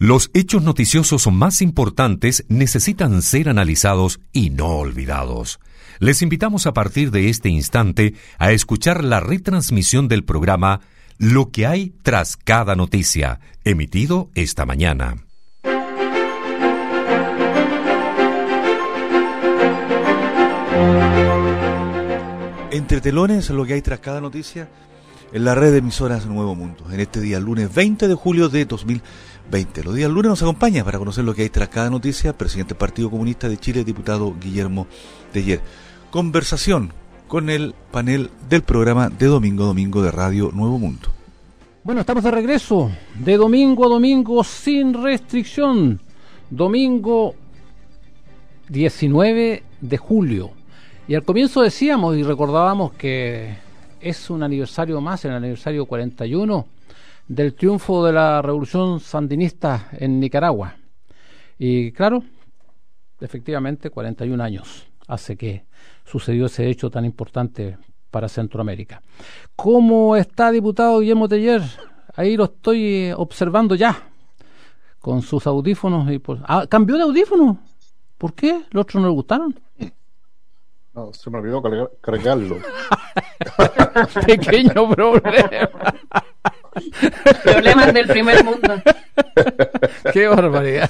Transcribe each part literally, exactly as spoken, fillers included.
Los hechos noticiosos más importantes necesitan ser analizados y no olvidados. Les invitamos a partir de este instante a escuchar la retransmisión del programa Lo que hay tras cada noticia, emitido esta mañana. Entre telones, lo que hay tras cada noticia en la red de emisoras Nuevo Mundo, en este día lunes veinte de julio de dos mil veinte. Los días lunes nos acompaña para conocer lo que hay tras cada noticia el presidente del Partido Comunista de Chile, diputado Guillermo Teller. Conversación con el panel del programa de Domingo a Domingo de Radio Nuevo Mundo. Bueno, estamos de regreso, de domingo a domingo sin restricción. Domingo diecinueve de julio. Y al comienzo decíamos y recordábamos que es un aniversario más, el aniversario cuarenta y uno del triunfo de la revolución sandinista en Nicaragua. Y claro, efectivamente cuarenta y un años hace que sucedió ese hecho tan importante para Centroamérica. ¿Cómo está, diputado Guillermo Teller? Ahí lo estoy observando ya, con sus audífonos. y por... ah, ¿Cambió de audífono? ¿Por qué? ¿Los otros no le gustaron? No, se me olvidó cargar, cargarlo. Pequeño problema. Problemas del primer mundo. Qué barbaridad.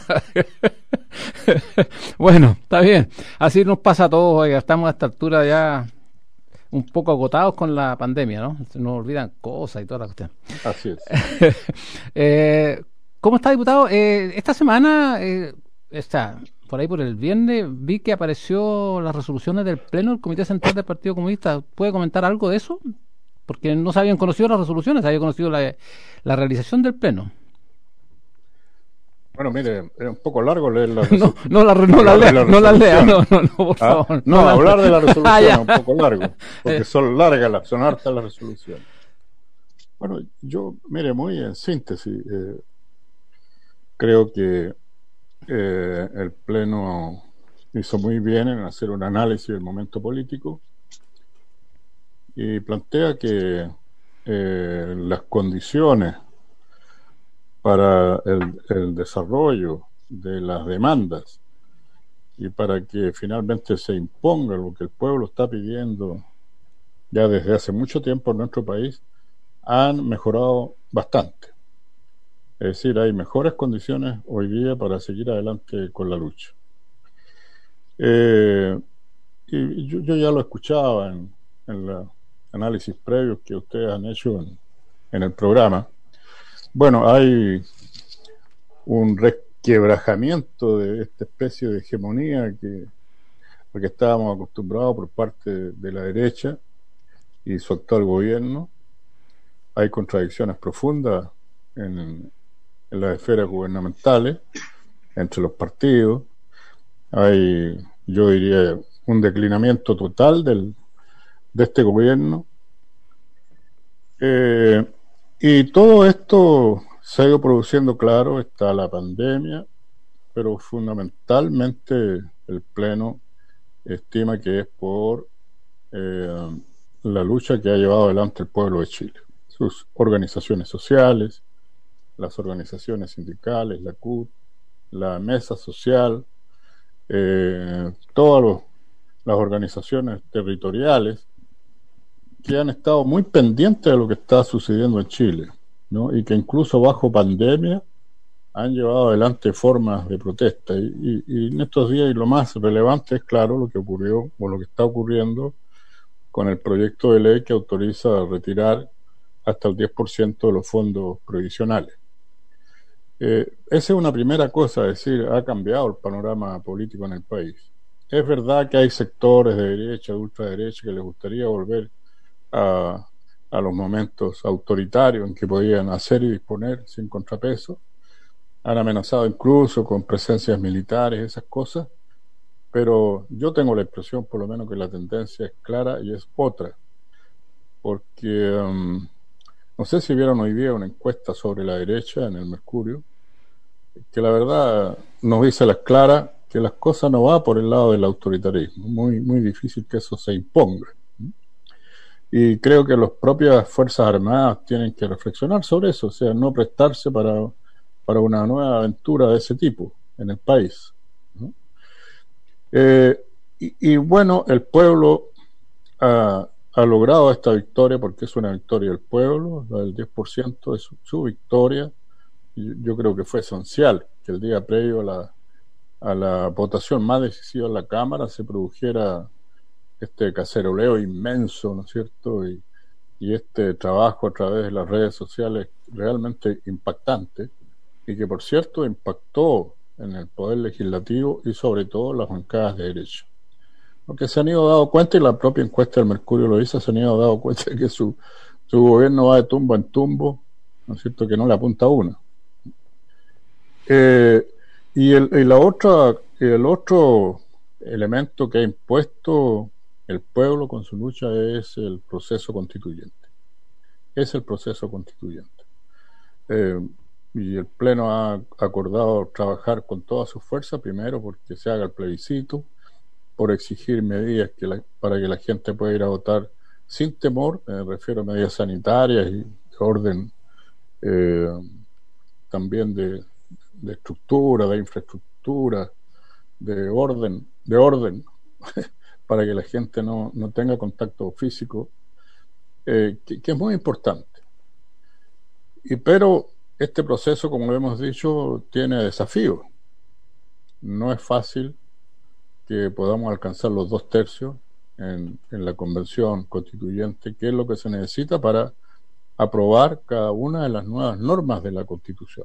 Bueno, está bien. Así nos pasa a todos. Oiga, estamos a esta altura ya un poco agotados con la pandemia, ¿no? Se nos olvidan cosas y toda la cuestión. Así es. eh, ¿Cómo está, diputado? Eh, esta semana, eh, está, por ahí por el viernes, vi que apareció las resoluciones del Pleno del Comité Central del Partido Comunista. ¿Puede comentar algo de eso? Porque no se habían conocido las resoluciones, se había conocido la, la realización del Pleno. Bueno, mire, es un poco largo leer la resolución. No, no la, no la, lea, no la lea, no, no, no, por ¿Ah? favor. No, no hablar la... de la resolución ah, es un poco largo, porque son largas, son hartas las resoluciones. Bueno, yo, mire, muy en síntesis, eh, creo que eh, el Pleno hizo muy bien en hacer un análisis del momento político y plantea que eh, las condiciones para el, el desarrollo de las demandas y para que finalmente se imponga lo que el pueblo está pidiendo ya desde hace mucho tiempo en nuestro país han mejorado bastante. Es decir, hay mejores condiciones hoy día para seguir adelante con la lucha. Eh, y yo, yo ya lo escuchaba en, en los análisis previos que ustedes han hecho en, en el programa. Bueno, hay un resquebrajamiento de esta especie de hegemonía que, porque estábamos acostumbrados por parte de la derecha y su actual gobierno. Hay contradicciones profundas en, en las esferas gubernamentales, entre los partidos. Hay, yo diría, un declinamiento total del, de este gobierno. Eh, y todo esto se ha ido produciendo, claro, está la pandemia, pero fundamentalmente el Pleno estima que es por eh, la lucha que ha llevado adelante el pueblo de Chile. Sus organizaciones sociales, las organizaciones sindicales, la C U T, la Mesa Social, eh, todas los, las organizaciones territoriales que han estado muy pendientes de lo que está sucediendo en Chile, ¿no? Y que incluso bajo pandemia han llevado adelante formas de protesta. Y, y, y en estos días, y lo más relevante es, claro, lo que ocurrió o lo que está ocurriendo con el proyecto de ley que autoriza retirar hasta el diez por ciento de los fondos provisionales. Eh, esa es una primera cosa, es decir, ha cambiado el panorama político en el país. Es verdad que hay sectores de derecha, de ultraderecha, que les gustaría volver a, a los momentos autoritarios en que podían hacer y disponer sin contrapeso. Han amenazado incluso con presencias militares, esas cosas, pero yo tengo la impresión, por lo menos, que la tendencia es clara y es otra, porque um, no sé si vieron hoy día una encuesta sobre la derecha en el Mercurio, que la verdad nos dice a las claras que las cosas no van por el lado del autoritarismo, muy, muy difícil que eso se imponga. Y creo que las propias Fuerzas Armadas tienen que reflexionar sobre eso, o sea, no prestarse para para una nueva aventura de ese tipo en el país, ¿no? Eh, y, y bueno, el pueblo ha, ha logrado esta victoria porque es una victoria del pueblo, la del diez por ciento es su, su victoria. Y yo creo que fue esencial que el día previo a la, a la votación más decisiva en la Cámara se produjera este caceroleo inmenso, ¿no es cierto? Y, y este trabajo a través de las redes sociales realmente impactante, y que por cierto impactó en el Poder Legislativo y sobre todo en las bancadas de derecha. Porque se han ido dando cuenta, y la propia encuesta del Mercurio lo dice, se han ido dando cuenta de que su, su gobierno va de tumbo en tumbo, ¿no es cierto?, que no le apunta a una. Eh, y, el, y la otra, el otro elemento que ha impuesto el pueblo con su lucha es el proceso constituyente. Es el proceso constituyente. Eh, y el Pleno ha acordado trabajar con toda su fuerza, primero porque se haga el plebiscito, por exigir medidas que la, para que la gente pueda ir a votar sin temor, me refiero a medidas sanitarias y de orden eh, también de, de estructura, de infraestructura, de orden, de orden para que la gente no, no tenga contacto físico, eh, que, que es muy importante. Y pero este proceso, como lo hemos dicho, tiene desafíos. No es fácil que podamos alcanzar los dos tercios en, en la convención constituyente, que es lo que se necesita para aprobar cada una de las nuevas normas de la Constitución.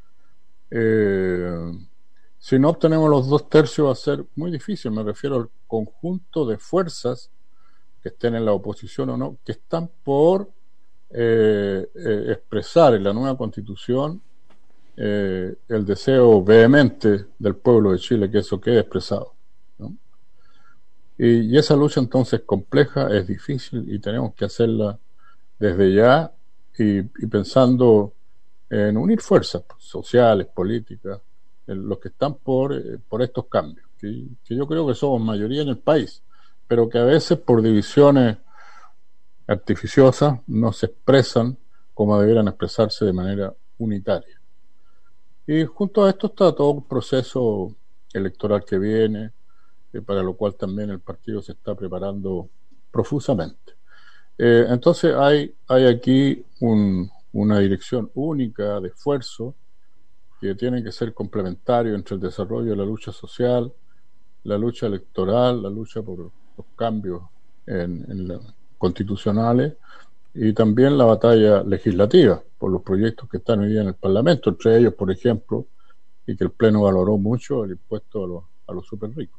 Eh, si no obtenemos los dos tercios va a ser muy difícil, me refiero al conjunto de fuerzas que estén en la oposición o no, que están por eh, eh, expresar en la nueva Constitución eh, el deseo vehemente del pueblo de Chile que eso quede expresado, ¿no? Y, y esa lucha entonces es compleja, es difícil y tenemos que hacerla desde ya y, y pensando en unir fuerzas sociales, políticas, en los que están por, eh, por estos cambios, que, que yo creo que somos mayoría en el país, pero que a veces por divisiones artificiosas no se expresan como debieran expresarse de manera unitaria. Y junto a esto está todo un proceso electoral que viene, eh, para lo cual también el partido se está preparando profusamente. Eh, entonces hay, hay aquí un, una dirección única de esfuerzo que tiene que ser complementario entre el desarrollo de la lucha social, la lucha electoral, la lucha por los cambios en, en la, constitucionales y también la batalla legislativa por los proyectos que están hoy día en el Parlamento, entre ellos, por ejemplo, y que el Pleno valoró mucho, el impuesto a los, a los super ricos.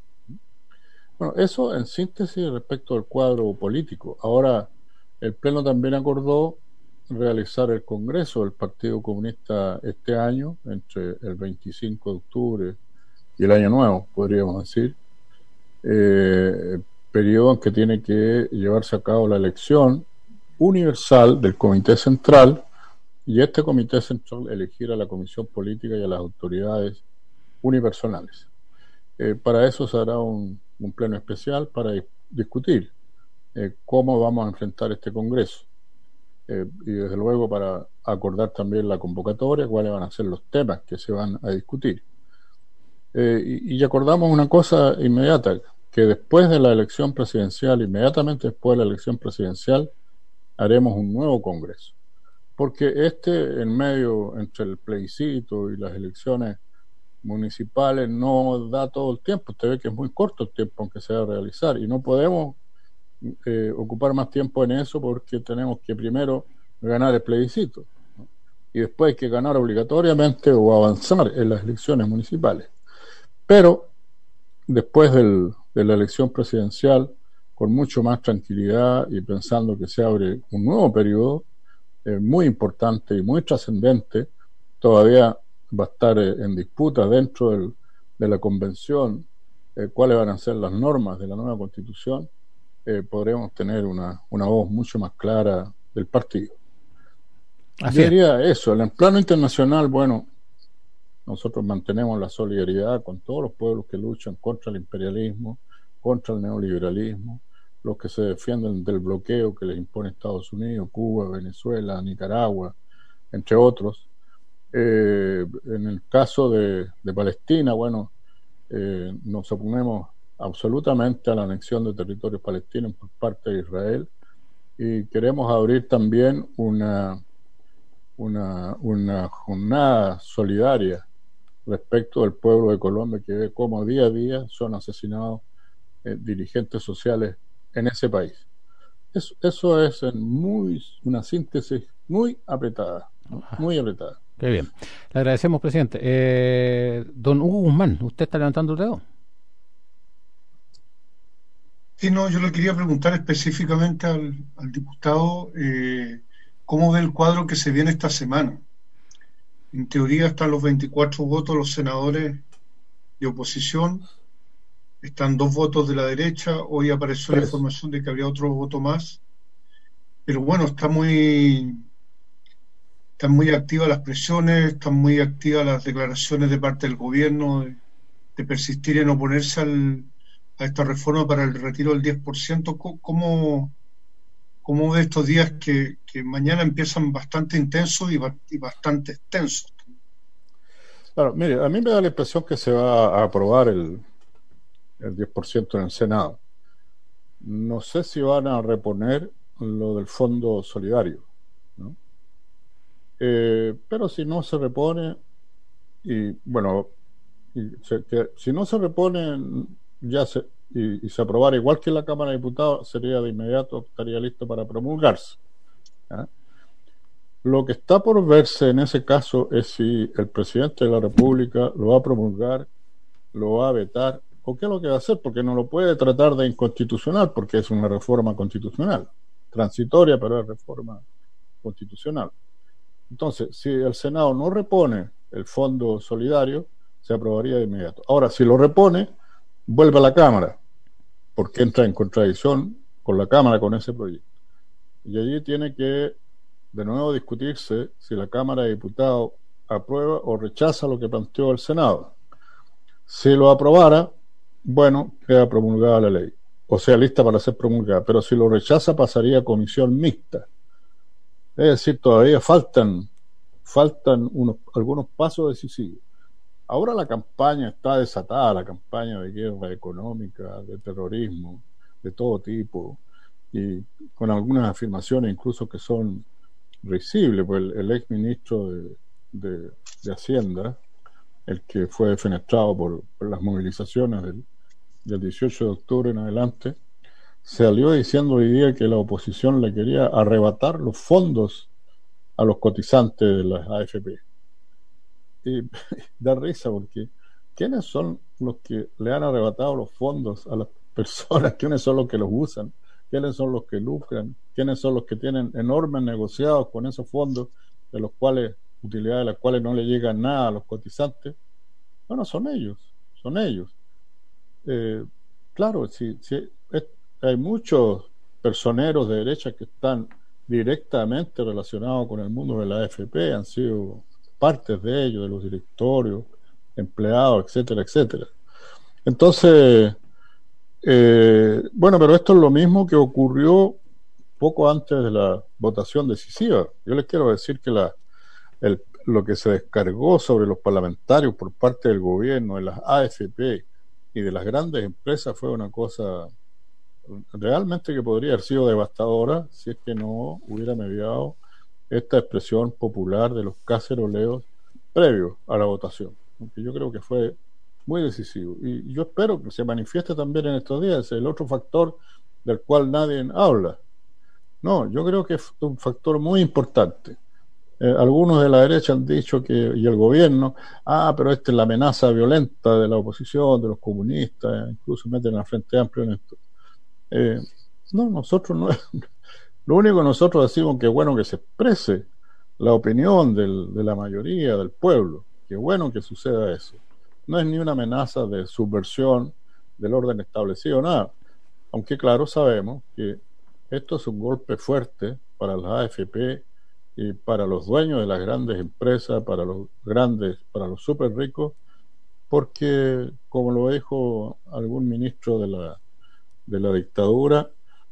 Bueno, eso en síntesis respecto al cuadro político. Ahora, el Pleno también acordó realizar el Congreso del Partido Comunista este año, entre el veinticinco de octubre y el Año Nuevo, podríamos decir, eh, periodo en que tiene que llevarse a cabo la elección universal del Comité Central, y este Comité Central elegir a la Comisión Política y a las autoridades unipersonales. Eh, para eso se hará un, un pleno especial para discutir eh, cómo vamos a enfrentar este Congreso. Eh, y desde luego para acordar también la convocatoria, cuáles van a ser los temas que se van a discutir. Eh, y, y acordamos una cosa inmediata, que después de la elección presidencial, inmediatamente después de la elección presidencial, haremos un nuevo Congreso. Porque este, en medio, entre el plebiscito y las elecciones municipales, no da todo el tiempo. Usted ve que es muy corto el tiempo en que se va a realizar, y no podemos eh, ocupar más tiempo en eso porque tenemos que primero ganar el plebiscito, ¿no? Y después hay que ganar obligatoriamente o avanzar en las elecciones municipales. Pero después del, de la elección presidencial, con mucho más tranquilidad y pensando que se abre un nuevo periodo eh, muy importante y muy trascendente, todavía va a estar eh, en disputa dentro del, de la convención eh, cuáles van a ser las normas de la nueva Constitución, eh, podremos tener una, una voz mucho más clara del partido. Así Yo diría es. eso, en el plano internacional, bueno, nosotros mantenemos la solidaridad con todos los pueblos que luchan contra el imperialismo, contra el neoliberalismo, los que se defienden del bloqueo que les impone Estados Unidos, Cuba, Venezuela, Nicaragua, entre otros. Eh, en el caso de, de Palestina, bueno, eh, nos oponemos absolutamente a la anexión de territorios palestinos por parte de Israel y queremos abrir también una, una, una jornada solidaria respecto del pueblo de Colombia, que ve cómo día a día son asesinados eh, dirigentes sociales en ese país. Eso, eso es en muy, una síntesis muy apretada, ¿no? Muy apretada. Qué bien. Le agradecemos, presidente. Eh, don Hugo Guzmán, ¿usted está levantando el dedo? Sí, no, yo le quería preguntar específicamente al, al diputado eh, cómo ve el cuadro que se viene esta semana. En teoría están los veinticuatro votos los senadores de oposición, están dos votos de la derecha, hoy apareció la información de que habría otro voto más, pero bueno, está muy, están muy activas las presiones, están muy activas las declaraciones de parte del gobierno de, de persistir en oponerse al, a esta reforma para el retiro del diez por ciento. ¿Cómo, cómo ve estos días que, que mañana empiezan bastante intensos y, y bastante extensos? Claro, mire, a mí me da la impresión que se va a aprobar el, el diez por ciento en el Senado. No sé si van a reponer lo del Fondo Solidario, ¿no? Eh, pero si no se repone, y bueno, y se, que, si no se repone ya se, y, y se aprobara igual que en la Cámara de Diputados, sería de inmediato, estaría listo para promulgarse, ¿eh? Lo que está por verse en ese caso es si el presidente de la República lo va a promulgar, lo va a vetar, o qué es lo que va a hacer, porque no lo puede tratar de inconstitucional, porque es una reforma constitucional, transitoria, pero es reforma constitucional. Entonces, si el Senado no repone el Fondo Solidario, se aprobaría de inmediato. Ahora, si lo repone, vuelve a la Cámara, porque entra en contradicción con la Cámara con ese proyecto. Y allí tiene que de nuevo discutirse si la Cámara de Diputados aprueba o rechaza lo que planteó el Senado. Si lo aprobara, bueno, queda promulgada la ley, o sea, lista para ser promulgada, pero si lo rechaza pasaría a comisión mixta. Es decir, todavía faltan faltan unos, algunos pasos decisivos. Ahora la campaña está desatada, la campaña de guerra económica, de terrorismo, de todo tipo, y con algunas afirmaciones incluso que son risibles, pues el, el ex ministro de, de, de Hacienda, el que fue defenestrado por, por las movilizaciones del, del dieciocho de octubre en adelante, salió diciendo hoy día que la oposición le quería arrebatar los fondos a los cotizantes de las A F P. Y da risa porque ¿quiénes son los que le han arrebatado los fondos a las personas? ¿Quiénes son los que los usan? ¿Quiénes son los que lucran? ¿Quiénes son los que tienen enormes negociados con esos fondos, de los cuales, utilidad de las cuales no le llega nada a los cotizantes? Bueno, son ellos, son ellos. Eh, claro, si, si es, hay muchos personeros de derecha que están directamente relacionados con el mundo de la A F P, han sido partes de ellos, de los directorios, empleados, etcétera, etcétera. Entonces, eh, bueno, pero esto es lo mismo que ocurrió poco antes de la votación decisiva. Yo les quiero decir que la, el, lo que se descargó sobre los parlamentarios por parte del gobierno, de las A F P y de las grandes empresas fue una cosa realmente que podría haber sido devastadora si es que no hubiera mediado esta expresión popular de los caceroleos previos a la votación, porque yo creo que fue muy decisivo y yo espero que se manifieste también en estos días. Es el otro factor del cual nadie habla. No, yo creo que es un factor muy importante. Eh, algunos de la derecha han dicho que, y el gobierno, ah, pero esta es la amenaza violenta de la oposición, de los comunistas, incluso meten al Frente Amplio en esto. Eh, no, nosotros no. Lo único que nosotros decimos que es bueno que se exprese la opinión del, de la mayoría del pueblo, que es bueno que suceda eso. No es ni una amenaza de subversión del orden establecido, nada. Aunque claro, sabemos que esto es un golpe fuerte para las A F P y para los dueños de las grandes empresas, para los grandes, para los súper ricos, porque, como lo dijo algún ministro de la de la dictadura,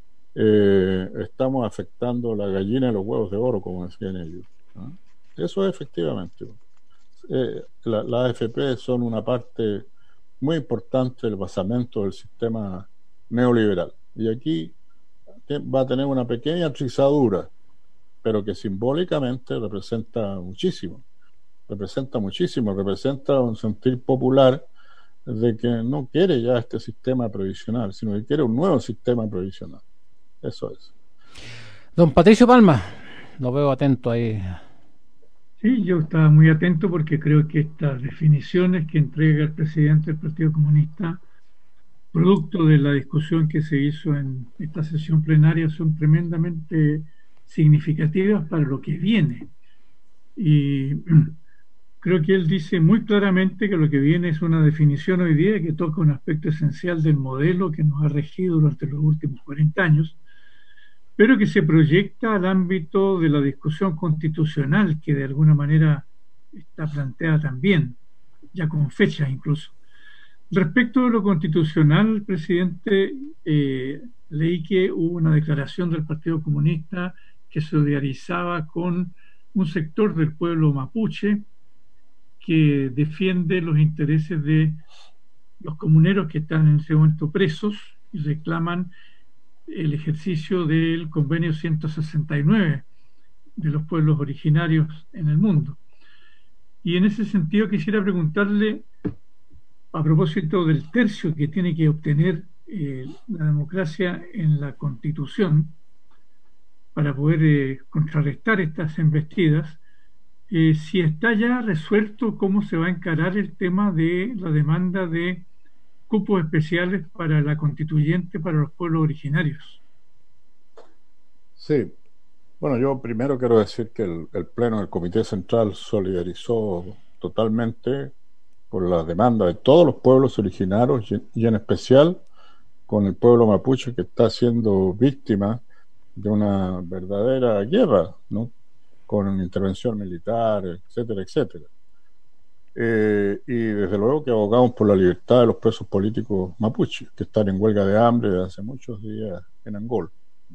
eh, estamos afectando la gallina y los huevos de oro, como decían ellos, ¿no? Eso es efectivamente. eh, la, la A F P son una parte muy importante del basamento del sistema neoliberal. Y aquí va a tener una pequeña trizadura, pero que simbólicamente representa muchísimo. Representa muchísimo, representa un sentir popular de que no quiere ya este sistema provisional, sino que quiere un nuevo sistema provisional. Eso es. Don Patricio Palma, lo veo atento ahí. Sí, yo estaba muy atento porque creo que estas definiciones que entrega el presidente del Partido Comunista, producto de la discusión que se hizo en esta sesión plenaria, son tremendamente significativas para lo que viene. Y creo que él dice muy claramente que lo que viene es una definición hoy día que toca un aspecto esencial del modelo que nos ha regido durante los últimos cuarenta años, pero que se proyecta al ámbito de la discusión constitucional que de alguna manera está planteada también, ya con fechas incluso. Respecto de lo constitucional, presidente, eh, leí que hubo una declaración del Partido Comunista que solidarizaba con un sector del pueblo mapuche que defiende los intereses de los comuneros que están en ese momento presos y reclaman el ejercicio del convenio ciento sesenta y nueve de los pueblos originarios en el mundo. Y en ese sentido quisiera preguntarle, a propósito del tercio que tiene que obtener eh, la democracia en la Constitución para poder eh, contrarrestar estas embestidas, eh, si está ya resuelto cómo se va a encarar el tema de la demanda de cupos especiales para la constituyente para los pueblos originarios. Sí, bueno, yo primero quiero decir que el, el Pleno del Comité Central solidarizó totalmente por la demanda de todos los pueblos originarios y, y en especial con el pueblo mapuche que está siendo víctima de una verdadera guerra, ¿no? Con una intervención militar, etcétera, etcétera. Eh, y desde luego que abogamos por la libertad de los presos políticos mapuches que están en huelga de hambre desde hace muchos días en Angola.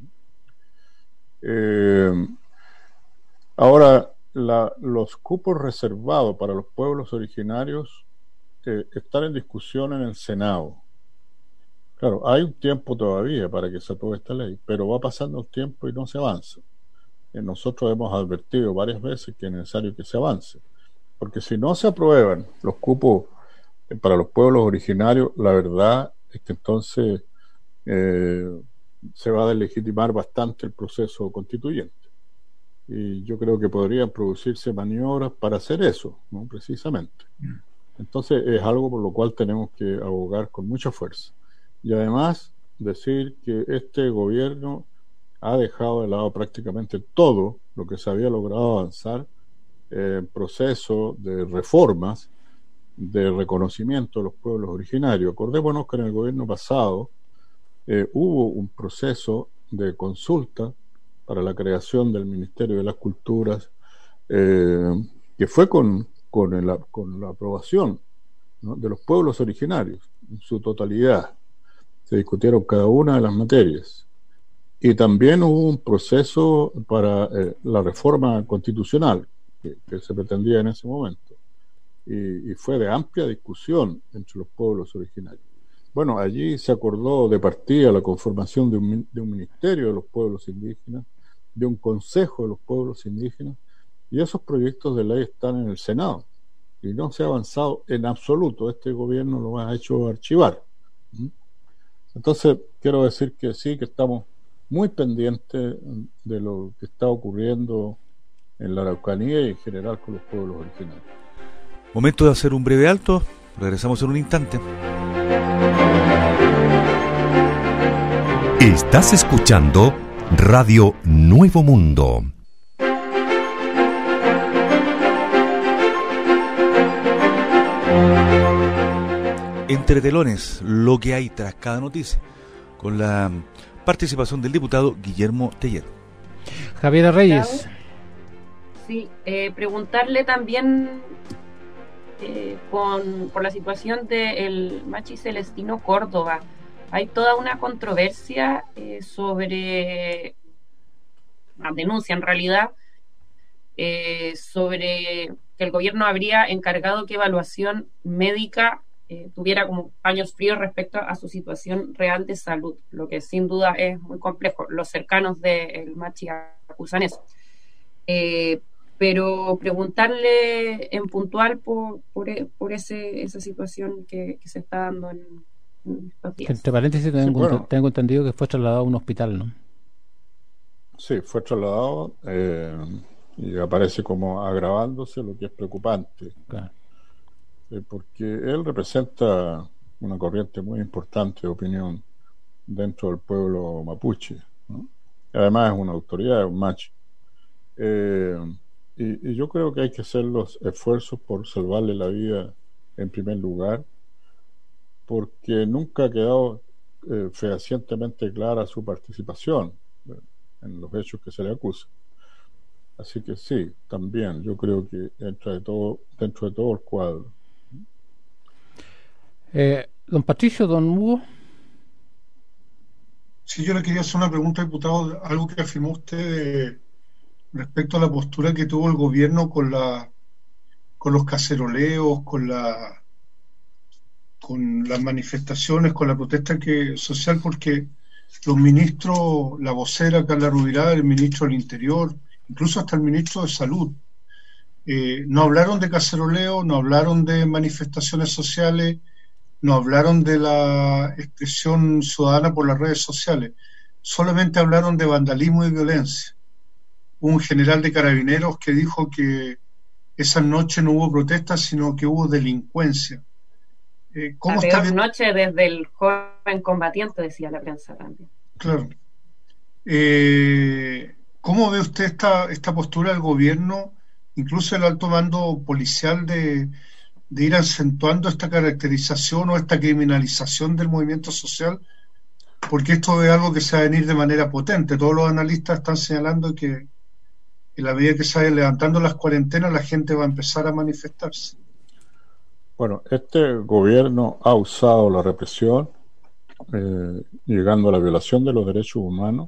Eh, ahora, la, los cupos reservados para los pueblos originarios eh, están en discusión en el Senado. Claro, hay un tiempo todavía para que se apruebe esta ley, pero va pasando el tiempo y no se avanza. Eh, nosotros hemos advertido varias veces que es necesario que se avance, porque si no se aprueban los cupos eh, para los pueblos originarios, la verdad es que entonces eh, se va a deslegitimar bastante el proceso constituyente. Y yo creo que podrían producirse maniobras para hacer eso, ¿no? Precisamente. Entonces es algo por lo cual tenemos que abogar con mucha fuerza. Y además decir que este gobierno ha dejado de lado prácticamente todo lo que se había logrado avanzar en proceso de reformas, de reconocimiento de los pueblos originarios. Acordémonos que en el gobierno pasado eh, hubo un proceso de consulta para la creación del Ministerio de las Culturas, eh, que fue con, con, el, con la aprobación, ¿no?, de los pueblos originarios en su totalidad. Se discutieron cada una de las materias. Y también hubo un proceso para eh, la reforma constitucional que, que se pretendía en ese momento. Y, y fue de amplia discusión entre los pueblos originarios. Bueno, allí se acordó de partida la conformación de un, de un ministerio de los pueblos indígenas, de un consejo de los pueblos indígenas, y esos proyectos de ley están en el Senado. Y no se ha avanzado en absoluto. Este gobierno lo ha hecho archivar. Entonces, quiero decir que sí, que estamos muy pendientes de lo que está ocurriendo en la Araucanía y en general con los pueblos originarios. Momento de hacer un breve alto. Regresamos en un instante. Estás escuchando Radio Nuevo Mundo. Entre telones, lo que hay tras cada noticia, con la participación del diputado Guillermo Teller. Javier Reyes. Sí, eh, preguntarle también eh, con, por la situación del Machi Celestino Córdoba. Hay toda una controversia eh, sobre, una denuncia en realidad, eh, sobre que que el gobierno habría encargado que evaluación médica eh, tuviera como paños fríos respecto a su situación real de salud, lo que sin duda es muy complejo. Los cercanos del Machi acusan eso. Eh, pero preguntarle en puntual por, por, por ese, esa situación que, que se está dando en, en estos días. Entre paréntesis, tengo, Sí, bueno. tengo entendido que fue trasladado a un hospital, ¿no? Sí, fue trasladado eh, y aparece como agravándose, lo que es preocupante, Claro. eh, porque él representa una corriente muy importante de opinión dentro del pueblo mapuche, ¿no? Además es una autoridad, es un macho. Eh, y, y yo creo que hay que hacer los esfuerzos por salvarle la vida en primer lugar, porque nunca ha quedado eh, fehacientemente clara su participación eh, en los hechos que se le acusan. Así que sí, también yo creo que entra de todo, dentro de todo el cuadro. Eh, don Patricio, don Hugo. Sí, yo le quería hacer una pregunta, diputado, algo que afirmó usted de, respecto a la postura que tuvo el gobierno con la con los caceroleos, con la con las manifestaciones, con la protesta que social, porque los ministros, la vocera Carla Rubilar, el ministro del Interior, incluso hasta el ministro de Salud, eh, no hablaron de caceroleo, no hablaron de manifestaciones sociales, no hablaron de la expresión ciudadana por las redes sociales, solamente hablaron de vandalismo y violencia. Un general de carabineros que dijo que esa noche no hubo protestas, sino que hubo delincuencia. Eh, ¿cómo la está peor bien? noche desde el joven combatiente, decía la prensa también. Claro. Eh, ¿Cómo ve usted esta, esta postura del gobierno, incluso el alto mando policial, de, de ir acentuando esta caracterización o esta criminalización del movimiento social? Porque esto es algo que se va a venir de manera potente. Todos los analistas están señalando que en la medida que se vayan levantando las cuarentenas, la gente va a empezar a manifestarse. Bueno, este gobierno ha usado la represión, eh, llegando a la violación de los derechos humanos,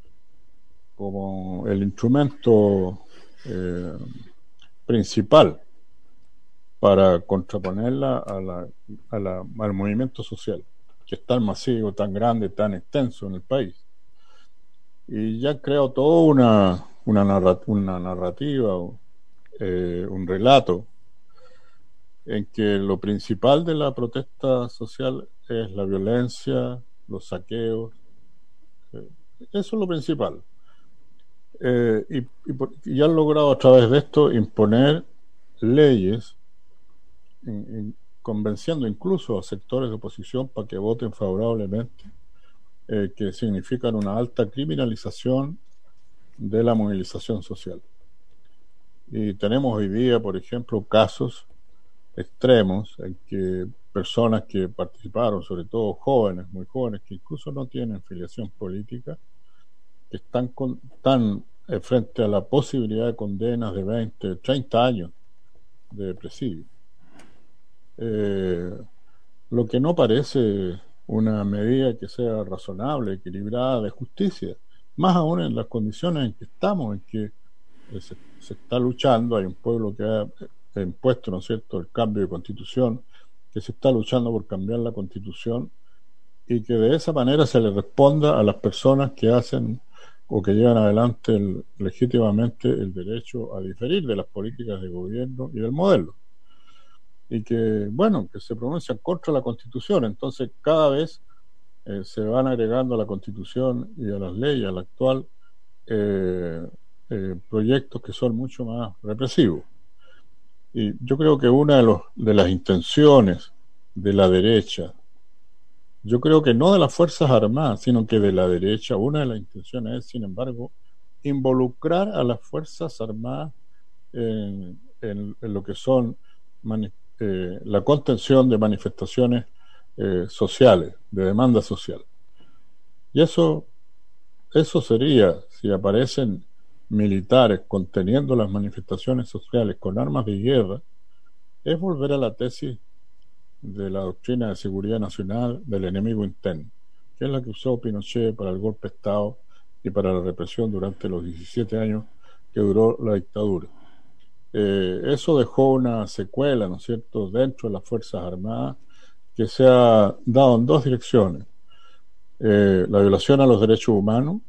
como el instrumento eh, principal para contraponerla a la, a la, al movimiento social, que es tan masivo, tan grande, tan extenso en el país. Y ya han creado toda una, una, narrat, una narrativa, eh, un relato, en que lo principal de la protesta social es la violencia, los saqueos. Eh, eso es lo principal. Eh, y, y, por, y han logrado a través de esto imponer leyes, in, in, convenciendo incluso a sectores de oposición para que voten favorablemente, eh, que significan una alta criminalización de la movilización social. Y tenemos hoy día, por ejemplo, casos extremos en que personas que participaron, sobre todo jóvenes, muy jóvenes, que incluso no tienen filiación política, que están, con, están eh, frente a la posibilidad de condenas de veinte, treinta años de presidio. Eh, lo que no parece una medida que sea razonable, equilibrada, de justicia, más aún en las condiciones en que estamos, en que eh, se, se está luchando, hay un pueblo que ha eh, impuesto, ¿no es cierto?, el cambio de constitución, que se está luchando por cambiar la constitución, y que de esa manera se le responda a las personas que hacen o que llevan adelante el, legítimamente el derecho a diferir de las políticas de gobierno y del modelo, y que, bueno, que se pronuncian contra la Constitución. Entonces cada vez eh, se van agregando a la Constitución y a las leyes, a la actual, eh, eh, proyectos que son mucho más represivos. Y yo creo que una de, los, de las intenciones de la derecha, yo creo que no de las Fuerzas Armadas, sino que de la derecha, una de las intenciones es, sin embargo, involucrar a las Fuerzas Armadas en, en, en lo que son mani- eh, la contención de manifestaciones eh, sociales, de demanda social. Y eso, eso sería, si aparecen militares conteniendo las manifestaciones sociales con armas de guerra, es volver a la tesis de la doctrina de seguridad nacional del enemigo interno, que es la que usó Pinochet para el golpe de Estado y para la represión durante los diecisiete años que duró la dictadura. eh, eso dejó una secuela, ¿no es cierto?, dentro de las Fuerzas Armadas, que se ha dado en dos direcciones. Eh, la violación a los derechos humanos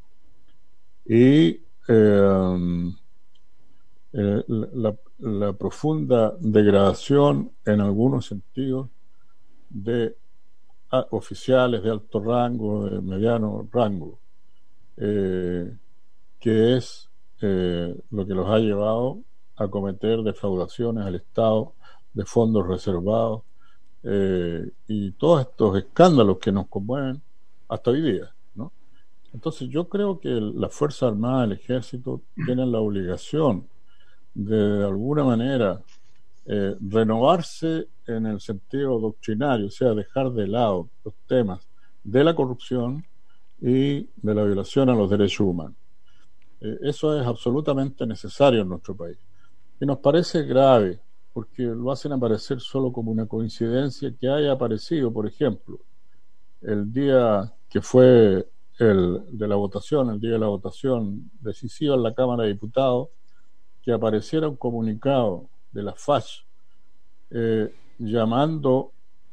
y eh, eh, la, la profunda degradación en algunos sentidos de a, oficiales de alto rango, de mediano rango, eh, que es eh, lo que los ha llevado a cometer defraudaciones al Estado de fondos reservados eh, y todos estos escándalos que nos conmueven hasta hoy día, ¿no? Entonces yo creo que las Fuerzas Armadas, el Ejército, tienen la obligación de, de alguna manera eh, renovarse en el sentido doctrinario, o sea, dejar de lado los temas de la corrupción y de la violación a los derechos humanos. Eh, eso es absolutamente necesario en nuestro país. Y nos parece grave, porque lo hacen aparecer solo como una coincidencia que haya aparecido, por ejemplo, el día que fue el de la votación, el día de la votación decisiva en la Cámara de Diputados, que apareciera un comunicado de la F A C eh, llamando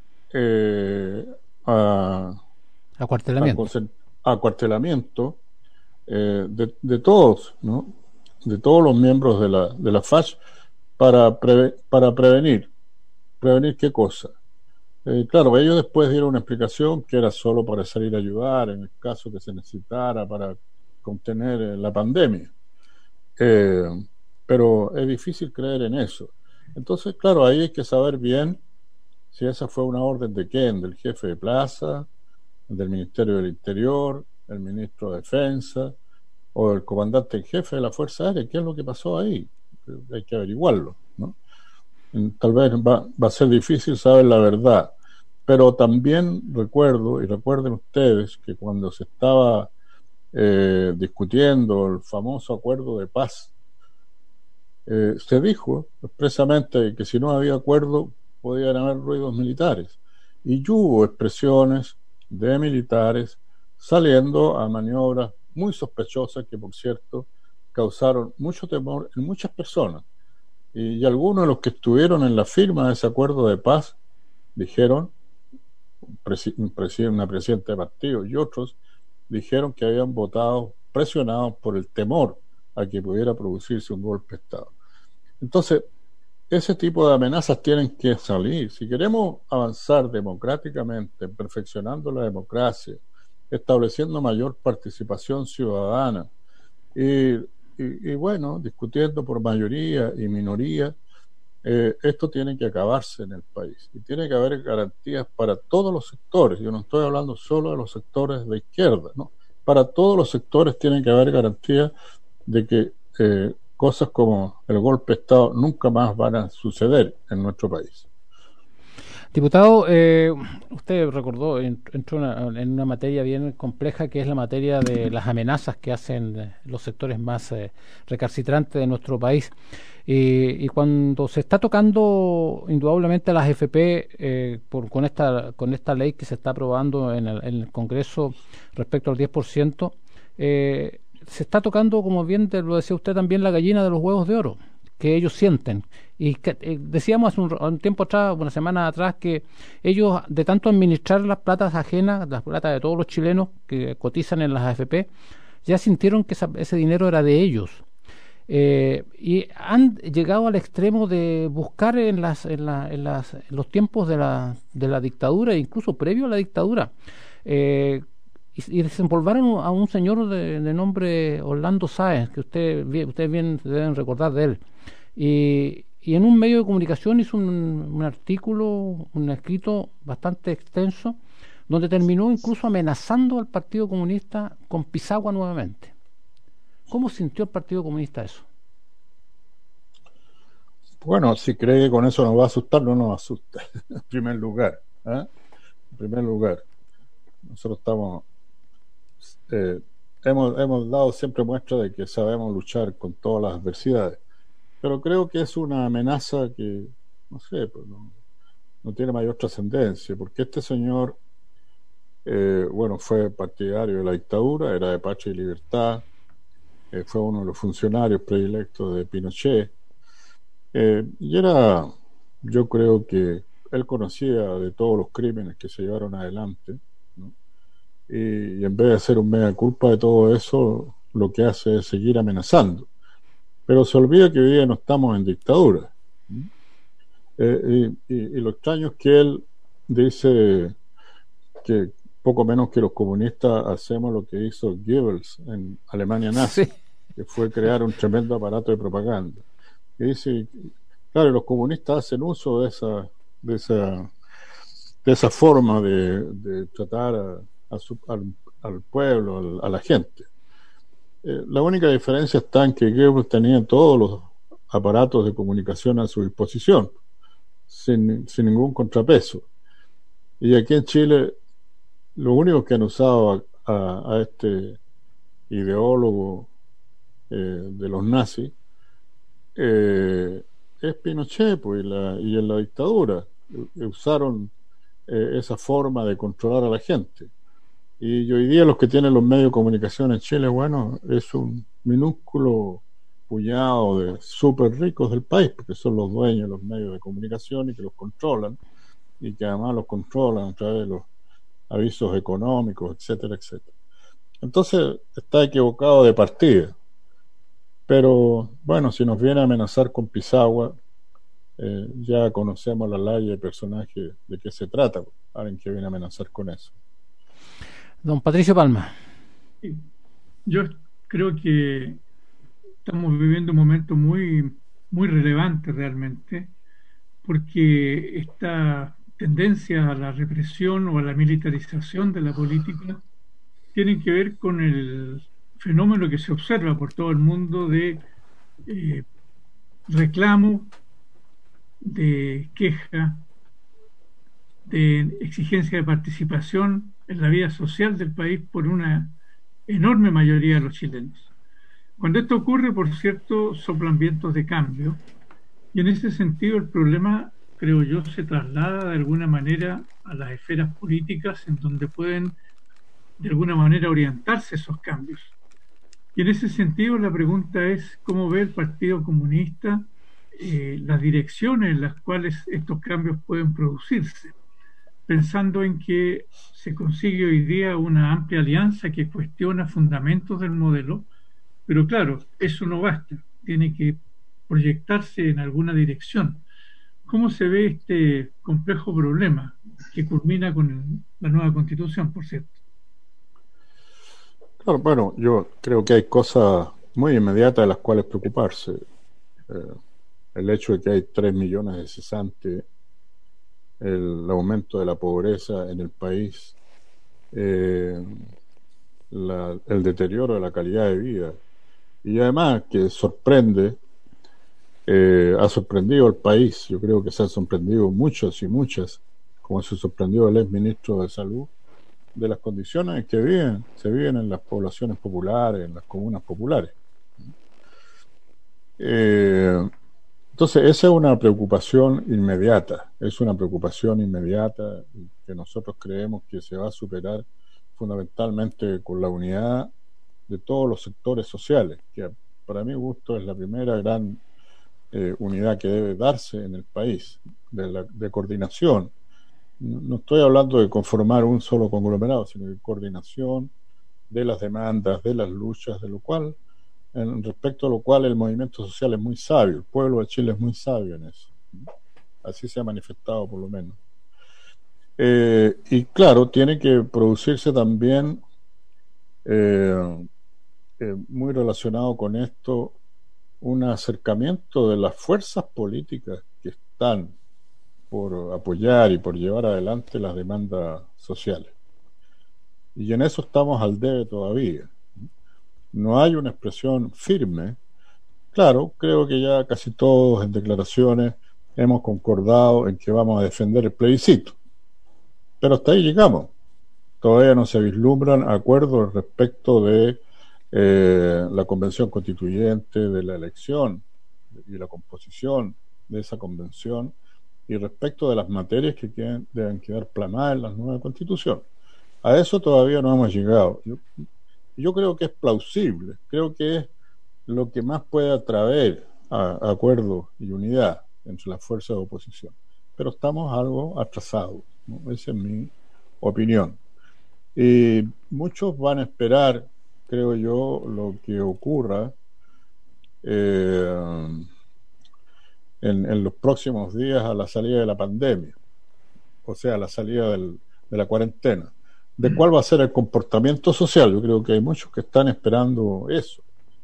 eh, a acuartelamiento, a acuartelamiento eh, de, de todos, ¿no?, de todos los miembros de la, de la F A C para, preve, para prevenir. ¿Prevenir qué cosa? Eh, claro, ellos después dieron una explicación que era solo para salir a ayudar en el caso que se necesitara para contener eh, la pandemia. Eh, pero es difícil creer en eso. Entonces, claro, ahí hay que saber bien si esa fue una orden de quién, del jefe de plaza, del Ministerio del Interior, el ministro de Defensa o el comandante en jefe de la Fuerza Aérea. ¿Qué es lo que pasó ahí? Hay que averiguarlo, ¿no? Tal vez va, va a ser difícil saber la verdad, pero también recuerdo, y recuerden ustedes, que cuando se estaba eh, discutiendo el famoso acuerdo de paz, eh, se dijo expresamente que si no había acuerdo podían haber ruidos militares, y hubo expresiones de militares saliendo a maniobras muy sospechosas que, por cierto, causaron mucho temor en muchas personas. Y, y algunos de los que estuvieron en la firma de ese acuerdo de paz dijeron, presi un presi una presidenta de partido y otros dijeron que habían votado presionados por el temor a que pudiera producirse un golpe de Estado. Entonces, ese tipo de amenazas tienen que salir. Si queremos avanzar democráticamente, perfeccionando la democracia, estableciendo mayor participación ciudadana y, y, y bueno, discutiendo por mayoría y minoría, eh, esto tiene que acabarse en el país y tiene que haber garantías para todos los sectores. Yo no estoy hablando solo de los sectores de izquierda, ¿no? Para todos los sectores tiene que haber garantías de que eh, cosas como el golpe de Estado nunca más van a suceder en nuestro país. Diputado, eh, usted recordó, entró una, en una materia bien compleja, que es la materia de las amenazas que hacen los sectores más eh, recalcitrantes de nuestro país. Y, y cuando se está tocando indudablemente a las F P eh, por, con, esta, con esta ley que se está aprobando en el, en el Congreso respecto al diez por ciento, eh, se está tocando, como bien te lo decía usted también, la gallina de los huevos de oro que ellos sienten. Y que, eh, decíamos hace un, un tiempo atrás, una semana atrás, que ellos, de tanto administrar las platas ajenas, las platas de todos los chilenos que cotizan en las A F P, ya sintieron que esa, ese dinero era de ellos. Eh, y han llegado al extremo de buscar en, las, en, la, en, las, en los tiempos de la, de la dictadura, incluso previo a la dictadura, eh, y, y desempolvaron a un señor de, de nombre Orlando Sáenz, que usted, ustedes bien deben recordar de él. Y, y en un medio de comunicación hizo un, un artículo, un escrito bastante extenso, donde terminó incluso amenazando al Partido Comunista con Pisagua nuevamente. ¿Cómo sintió el Partido Comunista eso? Bueno, si cree que con eso nos va a asustar, no nos asusta, en primer lugar. ¿eh? En primer lugar, nosotros estamos... Eh, hemos, hemos dado siempre muestra de que sabemos luchar con todas las adversidades. Pero creo que es una amenaza que, no sé, pues no, no tiene mayor trascendencia, porque este señor, eh, bueno, fue partidario de la dictadura, era de Patria y Libertad, eh, fue uno de los funcionarios predilectos de Pinochet, Eh, y era, yo creo que él conocía de todos los crímenes que se llevaron adelante, ¿no? Y, y en vez de hacer un mea culpa de todo eso, lo que hace es seguir amenazando. Pero se olvida que hoy día no estamos en dictadura. Eh, y, y, y lo extraño es que él dice que poco menos que los comunistas hacemos lo que hizo Goebbels en Alemania nazi, sí, que fue crear un tremendo aparato de propaganda. Y dice, claro, los comunistas hacen uso de esa de esa, de esa forma de, de tratar a, a su, al, al pueblo, al, a la gente. Eh, la única diferencia está en que Goebbels tenía todos los aparatos de comunicación a su disposición, sin, sin ningún contrapeso. Y aquí en Chile, lo único que han usado a, a, a este ideólogo eh, de los nazis eh, es Pinochet, pues, y, la, y en la dictadura usaron eh, esa forma de controlar a la gente. Y hoy día los que tienen los medios de comunicación en Chile, bueno, es un minúsculo puñado de súper ricos del país, porque son los dueños de los medios de comunicación y que los controlan, y que además los controlan a través de los avisos económicos, etcétera, etcétera. Entonces está equivocado de partida. Pero bueno, si nos viene a amenazar con Pisagua, eh, ya conocemos la laya de personaje de qué se trata, alguien que viene a amenazar con eso. Don Patricio Palma. Yo creo que estamos viviendo un momento muy, muy relevante realmente, porque esta tendencia a la represión o a la militarización de la política tienen que ver con el fenómeno que se observa por todo el mundo de eh, reclamo, de queja, de exigencia de participación en la vida social del país por una enorme mayoría de los chilenos. Cuando esto ocurre, por cierto, soplan vientos de cambio, y en ese sentido el problema, creo yo, se traslada de alguna manera a las esferas políticas, en donde pueden de alguna manera orientarse esos cambios. Y en ese sentido la pregunta es cómo ve el Partido Comunista eh, las direcciones en las cuales estos cambios pueden producirse, pensando en que se consigue hoy día una amplia alianza que cuestiona fundamentos del modelo, pero claro, eso no basta, tiene que proyectarse en alguna dirección. ¿Cómo se ve este complejo problema que culmina con el, la nueva Constitución, por cierto? Claro, bueno, yo creo que hay cosas muy inmediatas de las cuales preocuparse. Eh, el hecho de que hay tres millones de cesantes, el aumento de la pobreza en el país, eh, la, el deterioro de la calidad de vida, y además que sorprende, eh, ha sorprendido al país. Yo creo que se han sorprendido muchos y muchas, como se sorprendió el ex ministro de Salud, de las condiciones que viven, se viven en las poblaciones populares, en las comunas populares. Eh, entonces, esa es una preocupación inmediata, es una preocupación inmediata que nosotros creemos que se va a superar fundamentalmente con la unidad de todos los sectores sociales, que para mi gusto es la primera gran eh, unidad que debe darse en el país, de, la, de coordinación. No estoy hablando de conformar un solo conglomerado, sino de coordinación de las demandas, de las luchas, de lo cual, en respecto a lo cual el movimiento social es muy sabio, el pueblo de Chile es muy sabio en eso. Así se ha manifestado por lo menos. Eh, y claro, tiene que producirse también, eh, eh, muy relacionado con esto, un acercamiento de las fuerzas políticas que están por apoyar y por llevar adelante las demandas sociales. Y en eso estamos al debe todavía. No hay una expresión firme. Claro, creo que ya casi todos en declaraciones hemos concordado en que vamos a defender el plebiscito. Pero hasta ahí llegamos. Todavía no se vislumbran acuerdos respecto de eh, la convención constituyente, de la elección y la composición de esa convención, y respecto de las materias que queden, deben quedar plasmadas en la nueva Constitución. A eso todavía no hemos llegado. Yo, yo creo que es plausible, creo que es lo que más puede atraer a, a acuerdo y unidad entre las fuerzas de oposición. Pero estamos algo atrasados, ¿no? Esa es mi opinión. Y muchos van a esperar, creo yo, lo que ocurra eh, en, en los próximos días a la salida de la pandemia, o sea, a la salida del, de la cuarentena, de cuál va a ser el comportamiento social. Yo creo que hay muchos que están esperando eso.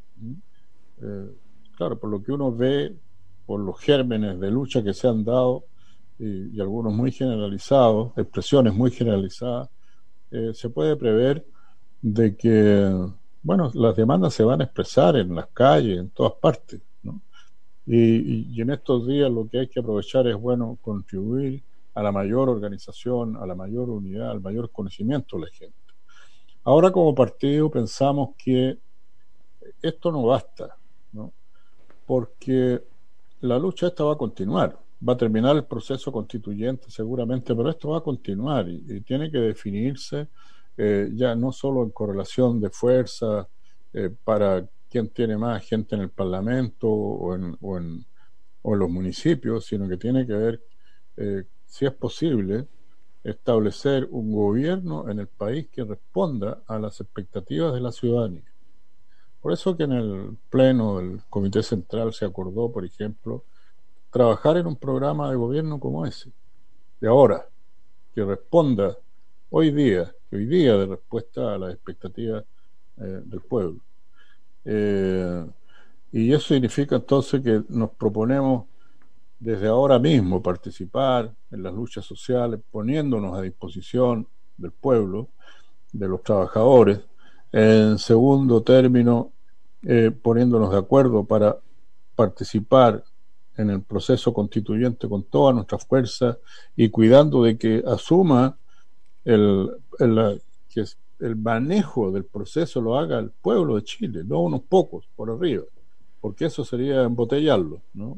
Eh, claro, por lo que uno ve, por los gérmenes de lucha que se han dado, y, y algunos muy generalizados, expresiones muy generalizadas, eh, se puede prever de que, bueno, las demandas se van a expresar en las calles, en todas partes, ¿no? Y, y, y en estos días lo que hay que aprovechar es, bueno, contribuir a la mayor organización, a la mayor unidad, al mayor conocimiento de la gente. Ahora, como partido, pensamos que esto no basta, ¿no? Porque la lucha esta va a continuar, va a terminar el proceso constituyente seguramente, pero esto va a continuar y, y tiene que definirse eh, ya no solo en correlación de fuerza eh, para quién tiene más gente en el Parlamento o en, o en, o en los municipios, sino que tiene que ver eh, si es posible establecer un gobierno en el país que responda a las expectativas de la ciudadanía. Por eso que en el pleno del Comité Central se acordó, por ejemplo, trabajar en un programa de gobierno como ese, de ahora, que responda hoy día, que hoy día de respuesta a las expectativas eh, del pueblo. Eh, y eso significa entonces que nos proponemos desde ahora mismo participar en las luchas sociales, poniéndonos a disposición del pueblo, de los trabajadores. En segundo término, eh, poniéndonos de acuerdo para participar en el proceso constituyente con toda nuestra fuerza y cuidando de que asuma el, el, que el manejo del proceso lo haga el pueblo de Chile, no unos pocos por arriba, porque eso sería embotellarlo, ¿no?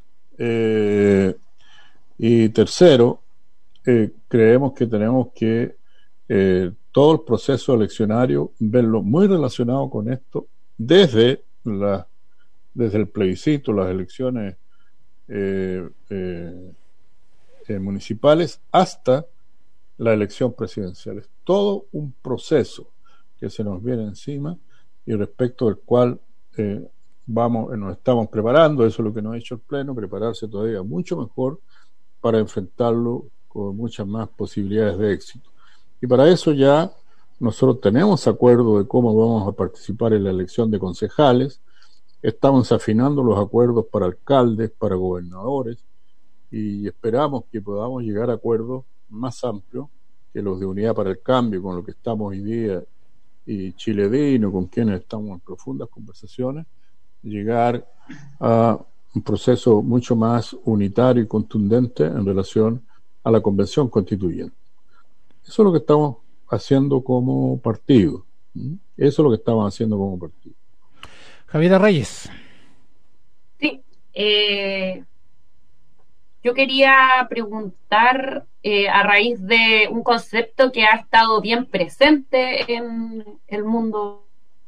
Eh, y tercero, eh, creemos que tenemos que eh, todo el proceso eleccionario verlo muy relacionado con esto desde la desde el plebiscito, las elecciones eh, eh, eh, municipales hasta la elección presidencial. Es todo un proceso que se nos viene encima y respecto del cual eh, vamos, nos estamos preparando. Eso es lo que nos ha hecho el Pleno, prepararse todavía mucho mejor para enfrentarlo con muchas más posibilidades de éxito. Y para eso ya nosotros tenemos acuerdo de cómo vamos a participar en la elección de concejales, estamos afinando los acuerdos para alcaldes, para gobernadores, y esperamos que podamos llegar a acuerdos más amplios que los de Unidad para el Cambio, con lo que estamos hoy día, y Chiledino, con quienes estamos en profundas conversaciones, llegar a un proceso mucho más unitario y contundente en relación a la Convención Constituyente. Eso es lo que estamos haciendo como partido. ¿Mm? Eso es lo que estamos haciendo como partido. Javiera Reyes. Sí, eh, yo quería preguntar eh, a raíz de un concepto que ha estado bien presente en el mundo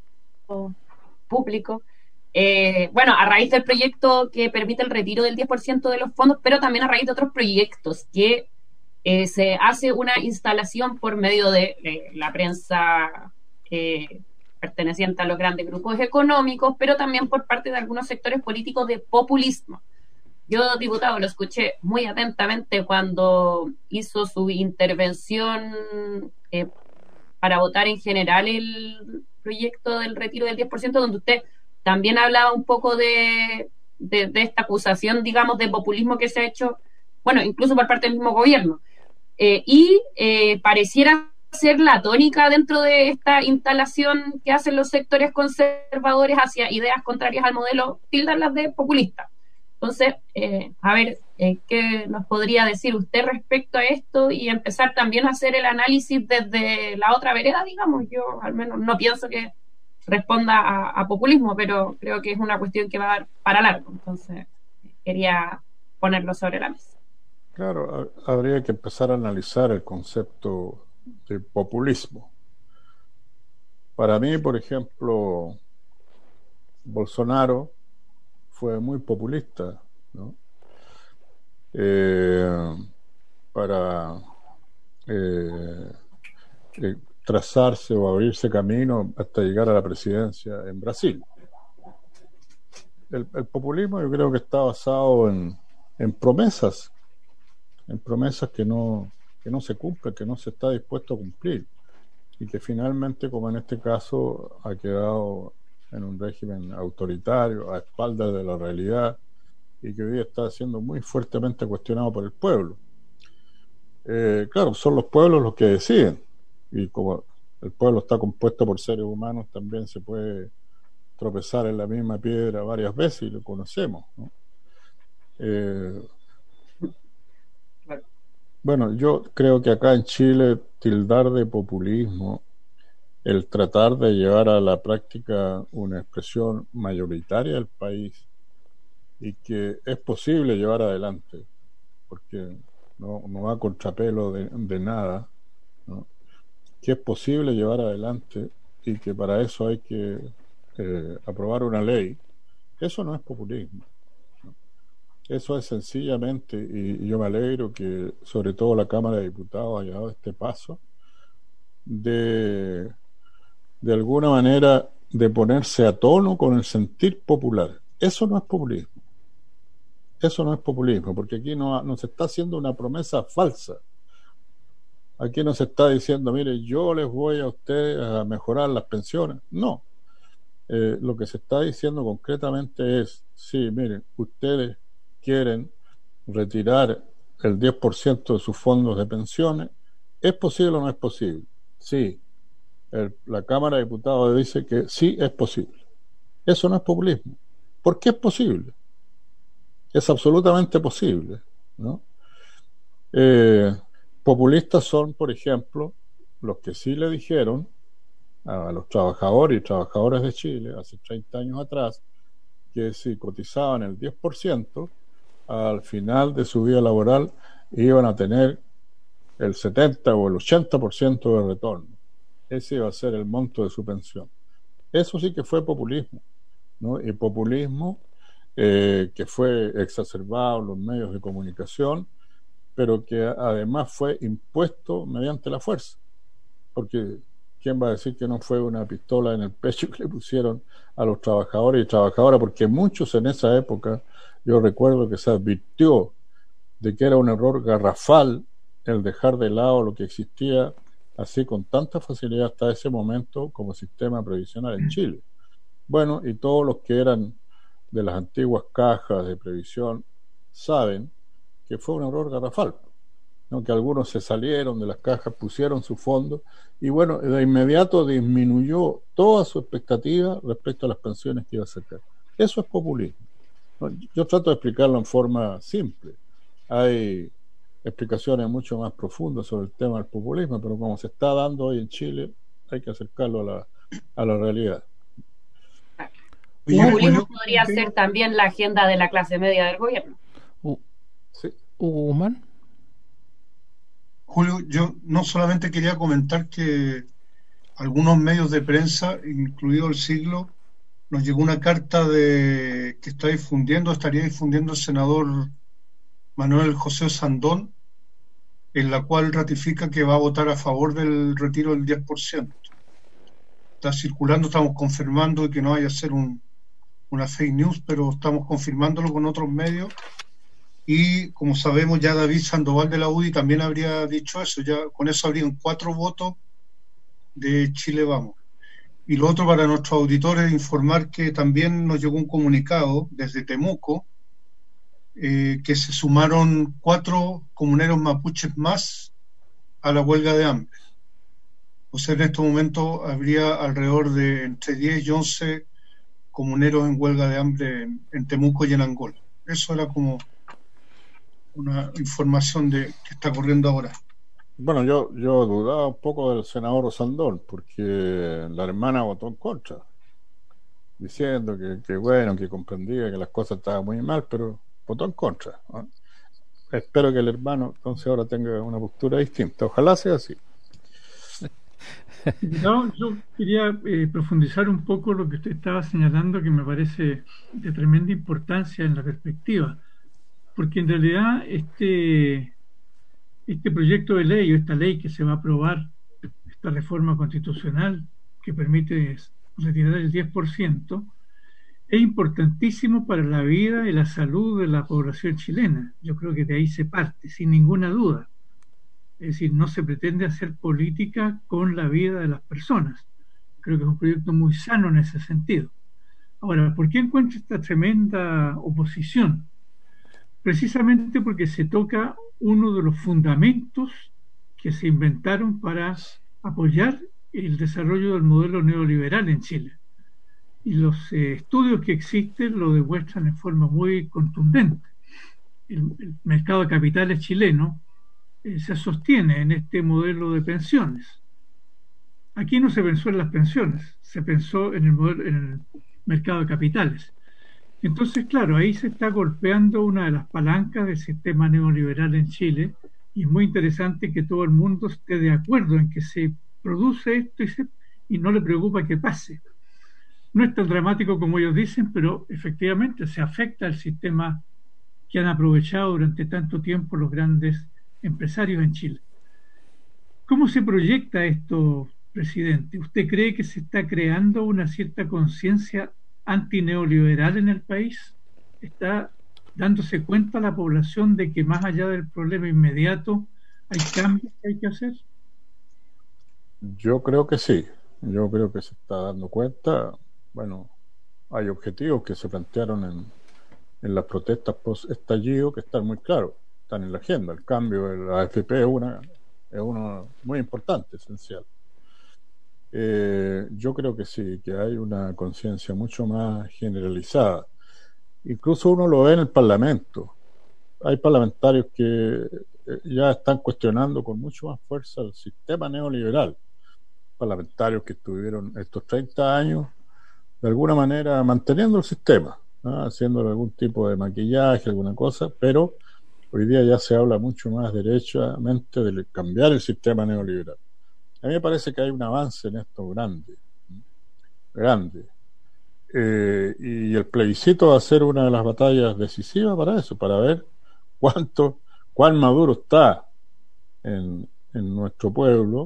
público. Eh, bueno, a raíz del proyecto que permite el retiro del diez por ciento de los fondos, pero también a raíz de otros proyectos que eh, se hace una instalación por medio de, de la prensa eh, perteneciente a los grandes grupos económicos, pero también por parte de algunos sectores políticos de populismo. Yo, diputado, lo escuché muy atentamente cuando hizo su intervención eh, para votar en general el proyecto del retiro del diez por ciento, donde usted también hablaba un poco de, de, de esta acusación, digamos, de populismo que se ha hecho, bueno, incluso por parte del mismo gobierno. Eh, y eh, pareciera ser la tónica dentro de esta instalación que hacen los sectores conservadores hacia ideas contrarias al modelo, tildarlas de populistas. Entonces, eh, a ver, eh, ¿qué nos podría decir usted respecto a esto? Y empezar también a hacer el análisis desde la otra vereda, digamos. Yo al menos no pienso que responda a, a populismo, pero creo que es una cuestión que va a dar para largo. Entonces, quería ponerlo sobre la mesa. Claro, habría que empezar a analizar el concepto de populismo. Para mí, por ejemplo, Bolsonaro fue muy populista, ¿no? Eh, para eh, eh, trazarse o abrirse camino hasta llegar a la presidencia en Brasil. El, el populismo yo creo que está basado en, en promesas, en promesas que no, que no se cumplen, que no se está dispuesto a cumplir, y que finalmente, como en este caso, ha quedado en un régimen autoritario, a espaldas de la realidad, y que hoy día está siendo muy fuertemente cuestionado por el pueblo. Eh, claro, son los pueblos los que deciden, y como el pueblo está compuesto por seres humanos, también se puede tropezar en la misma piedra varias veces, y lo conocemos, ¿no? Eh, bueno, yo creo que acá en Chile tildar de populismo el tratar de llevar a la práctica una expresión mayoritaria del país, y que es posible llevar adelante, porque no, no va a contrapelo de, de nada, ¿no? Que es posible llevar adelante y que para eso hay que eh, aprobar una ley. Eso no es populismo, ¿no? Eso es sencillamente, y, y yo me alegro que sobre todo la Cámara de Diputados haya dado este paso de de alguna manera de ponerse a tono con el sentir popular. Eso no es populismo. Eso no es populismo, porque aquí no, no se está haciendo una promesa falsa. Aquí no se está diciendo, mire, yo les voy a ustedes a mejorar las pensiones. No. Eh, lo que se está diciendo concretamente es, sí, miren, ustedes quieren retirar el diez por ciento de sus fondos de pensiones. ¿Es posible o no es posible? Sí. El, la Cámara de Diputados dice que sí es posible. Eso no es populismo. ¿Por qué es posible? Es absolutamente posible, ¿no? Eh, populistas son, por ejemplo, los que sí le dijeron a los trabajadores y trabajadoras de Chile hace treinta años atrás que si cotizaban el diez por ciento, al final de su vida laboral iban a tener el setenta o el ochenta por ciento de retorno. Ese iba a ser el monto de su pensión. Eso sí que fue populismo, ¿no? Y populismo eh, que fue exacerbado en los medios de comunicación, pero que además fue impuesto mediante la fuerza. Porque ¿quién va a decir que no fue una pistola en el pecho que le pusieron a los trabajadores y trabajadoras? Porque muchos en esa época, yo recuerdo que se advirtió de que era un error garrafal el dejar de lado lo que existía así con tanta facilidad hasta ese momento como sistema previsional en Chile. Bueno, y todos los que eran de las antiguas cajas de previsión saben que fue un error garrafal, ¿no? Que algunos se salieron de las cajas, pusieron su fondo y bueno, de inmediato disminuyó toda su expectativa respecto a las pensiones que iba a sacar. Eso es populismo, ¿no? Yo trato de explicarlo en forma simple. Hay explicaciones mucho más profundas sobre el tema del populismo, pero como se está dando hoy en Chile, hay que acercarlo a la, a la realidad. El populismo podría ser también la agenda de la clase media del gobierno. Uh, sí. Hugo Guzmán. Julio, yo no solamente quería comentar que algunos medios de prensa, incluido El Siglo, nos llegó una carta de que está difundiendo, estaría difundiendo el senador Manuel José Sandón, en la cual ratifica que va a votar a favor del retiro del diez por ciento. Está circulando, estamos confirmando que no vaya a ser un, una fake news, pero estamos confirmándolo con otros medios. Y como sabemos, ya David Sandoval de la U D I también habría dicho eso, ya con eso habrían cuatro votos de Chile Vamos. Y lo otro para nuestros auditores, informar que también nos llegó un comunicado desde Temuco, eh, que se sumaron cuatro comuneros mapuches más a la huelga de hambre. O sea, en este momento habría alrededor de entre diez y once comuneros en huelga de hambre en, en Temuco y en Angola. Eso era como una información de que está corriendo ahora. Bueno, yo, yo dudaba un poco del senador Sandón, porque la hermana votó en contra, diciendo que, que bueno, que comprendía que las cosas estaban muy mal, pero votó en contra, ¿no? Espero que el hermano entonces ahora tenga una postura distinta. Ojalá sea así. No, yo quería eh, profundizar un poco lo que usted estaba señalando, que me parece de tremenda importancia en la perspectiva, porque en realidad este, este proyecto de ley o esta ley que se va a aprobar, esta reforma constitucional que permite retirar el diez por ciento, es importantísimo para la vida y la salud de la población chilena. Yo creo que de ahí se parte, sin ninguna duda. Es decir, no se pretende hacer política con la vida de las personas. Creo que es un proyecto muy sano en ese sentido. Ahora, ¿por qué encuentro esta tremenda oposición? Precisamente porque se toca uno de los fundamentos que se inventaron para apoyar el desarrollo del modelo neoliberal en Chile. Y los eh, estudios que existen lo demuestran en forma muy contundente. El, el mercado de capitales chileno eh, se sostiene en este modelo de pensiones. Aquí no se pensó en las pensiones, se pensó en el, modelo, en el mercado de capitales. Entonces, claro, ahí se está golpeando una de las palancas del sistema neoliberal en Chile, y es muy interesante que todo el mundo esté de acuerdo en que se produce esto y, se, y no le preocupa que pase. No es tan dramático como ellos dicen, pero efectivamente se afecta al sistema que han aprovechado durante tanto tiempo los grandes empresarios en Chile. ¿Cómo se proyecta esto, presidente? ¿Usted cree que se está creando una cierta conciencia antineoliberal en el país? ¿Está dándose cuenta la población de que más allá del problema inmediato hay cambios que hay que hacer? Yo creo que sí, yo creo que se está dando cuenta. Bueno, hay objetivos que se plantearon en, en las protestas post-estallido que están muy claros, están en la agenda. El cambio de la A F P es una es uno muy importante, esencial. Eh, yo creo que sí, que hay una conciencia mucho más generalizada. Incluso uno lo ve en el Parlamento. Hay parlamentarios que ya están cuestionando con mucho más fuerza el sistema neoliberal. Parlamentarios que estuvieron estos treinta años de alguna manera manteniendo el sistema, ¿no? Haciéndole algún tipo de maquillaje, alguna cosa, pero hoy día ya se habla mucho más derechamente de cambiar el sistema neoliberal. A mí me parece que hay un avance en esto grande, grande. Eh, y el plebiscito va a ser una de las batallas decisivas para eso, para ver cuánto, cuán maduro está en, en nuestro pueblo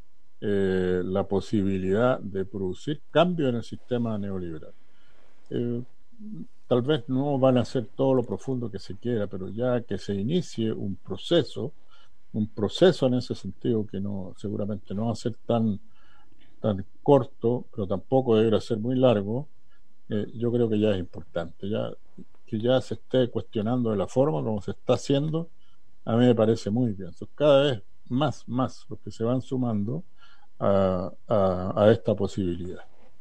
Eh, la posibilidad de producir cambio en el sistema neoliberal. Eh, tal vez no van a ser todo lo profundo que se quiera, pero ya que se inicie un proceso, un proceso en ese sentido que no, seguramente no va a ser tan, tan corto, pero tampoco deberá ser muy largo, eh, yo creo que ya es importante. Ya, que ya se esté cuestionando de la forma como se está haciendo, a mí me parece muy bien. Entonces, cada vez más, más los que se van sumando A, a, a esta posibilidad.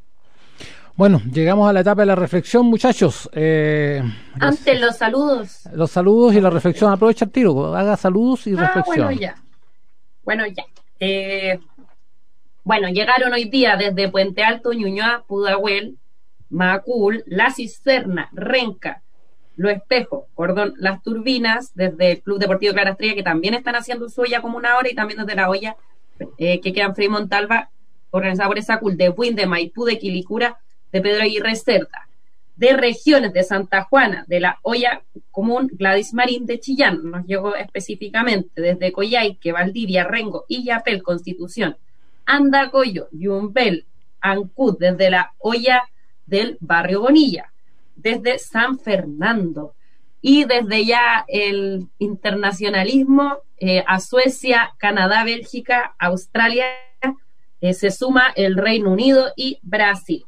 Bueno, llegamos a la etapa de la reflexión, muchachos. Eh, Antes los saludos. Los saludos y la reflexión. Aprovecha el tiro, haga saludos y ah, reflexión. Bueno, ya. Bueno, ya. Eh, bueno, llegaron hoy día desde Puente Alto, Ñuñoa, Pudahuel, Macul, La Cisterna, Renca, Lo Espejo, Cordón, Las Turbinas, desde el Club Deportivo Clara Estrella, que también están haciendo su olla como una hora, y también desde la olla Eh, que quedan Frei Montalva, organizada por esa cult, de Buin, de Maipú, de Quilicura, de Pedro Aguirre Cerda, de regiones de Santa Juana, de la olla común Gladys Marín de Chillán, nos llegó específicamente desde Coyhaique, Valdivia, Rengo, Illapel, Constitución, Andacoyo, Yumbel, Ancud, desde la olla del barrio Bonilla, desde San Fernando, y desde ya el internacionalismo eh, a Suecia, Canadá, Bélgica, Australia, eh, se suma el Reino Unido y Brasil.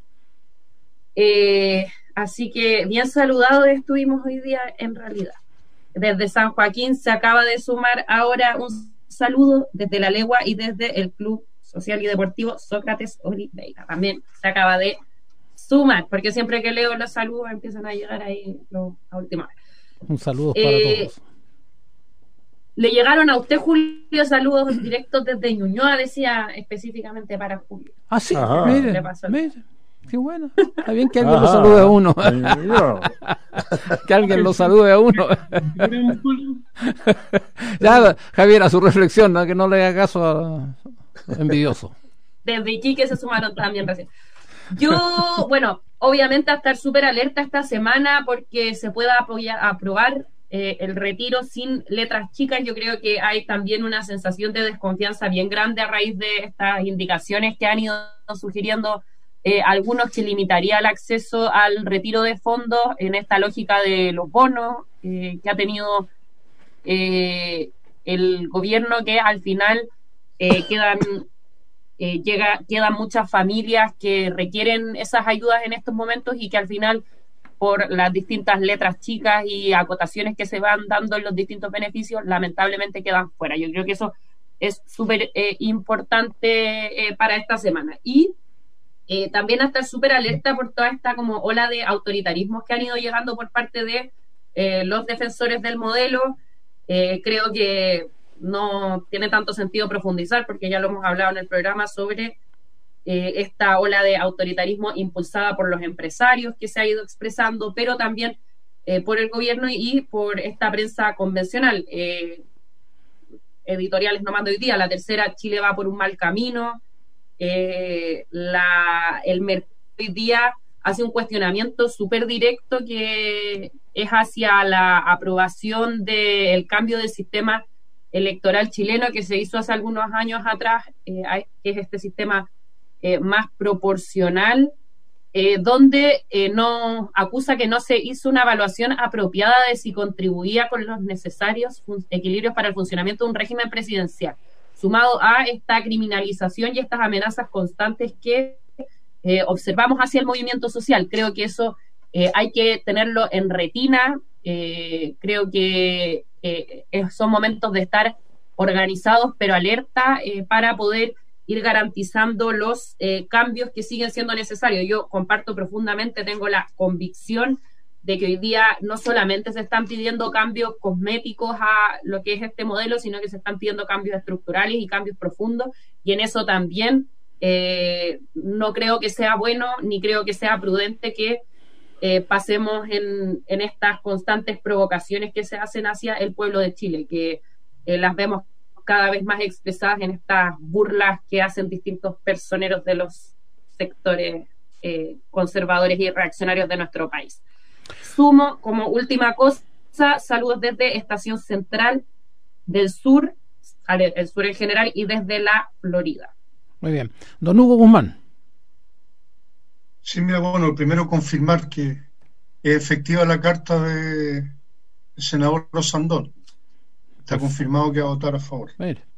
Eh, así que bien saludados estuvimos hoy día en realidad. Desde San Joaquín se acaba de sumar ahora un saludo desde La Legua y desde el Club Social y Deportivo Sócrates Oliveira. También se acaba de sumar, porque siempre que leo los saludos empiezan a llegar ahí lo, a última vez. Un saludo para eh, todos. Le llegaron a usted, Julio, saludos directos desde Ñuñoa, decía específicamente para Julio. Ah, sí, Ajá. mire, Le pasó. mire, qué bueno. Está bien que alguien Ajá. lo salude a uno. Yo. Que alguien lo salude a uno. Ya, Javier, a su reflexión, ¿no? Que no le haga caso a envidioso. desde Iquique se sumaron también recién. Yo, bueno, obviamente a estar súper alerta esta semana porque se pueda apoyar, aprobar eh, el retiro sin letras chicas. Yo creo que hay también una sensación de desconfianza bien grande a raíz de estas indicaciones que han ido sugiriendo eh, algunos, que limitaría el acceso al retiro de fondos en esta lógica de los bonos eh, que ha tenido eh, el gobierno, que al final eh, quedan... Eh, llega, quedan muchas familias que requieren esas ayudas en estos momentos y que al final, por las distintas letras chicas y acotaciones que se van dando en los distintos beneficios, lamentablemente quedan fuera. Yo creo que eso es súper eh, importante eh, para esta semana. Y eh, también a estar súper alerta por toda esta como ola de autoritarismos que han ido llegando por parte de eh, los defensores del modelo. Eh, creo que no tiene tanto sentido profundizar, porque ya lo hemos hablado en el programa sobre eh, esta ola de autoritarismo impulsada por los empresarios que se ha ido expresando, pero también eh, por el gobierno y por esta prensa convencional. Eh, editoriales no mando hoy día, La Tercera, Chile va por un mal camino, eh, la, el mercado hoy día hace un cuestionamiento súper directo que es hacia la aprobación del cambio del sistema electoral chileno que se hizo hace algunos años atrás, eh, que es este sistema eh, más proporcional, eh, donde eh, no acusa que no se hizo una evaluación apropiada de si contribuía con los necesarios equilibrios para el funcionamiento de un régimen presidencial, sumado a esta criminalización y estas amenazas constantes que eh, observamos hacia el movimiento social. Creo que eso eh, hay que tenerlo en retina. Eh, creo que Eh, son momentos de estar organizados pero alerta eh, para poder ir garantizando los eh, cambios que siguen siendo necesarios. Yo comparto profundamente, tengo la convicción de que hoy día no solamente se están pidiendo cambios cosméticos a lo que es este modelo, sino que se están pidiendo cambios estructurales y cambios profundos, y en eso también eh, no creo que sea bueno ni creo que sea prudente que Eh, pasemos en, en estas constantes provocaciones que se hacen hacia el pueblo de Chile, que eh, las vemos cada vez más expresadas en estas burlas que hacen distintos personeros de los sectores eh, conservadores y reaccionarios de nuestro país. Sumo como última cosa, saludos desde Estación Central del Sur, el sur en general, y desde la Florida. Muy bien. Don Hugo Guzmán. Sí, mira, bueno, primero confirmar que es efectiva la carta del senador Rosandón. Está confirmado que va a votar a favor.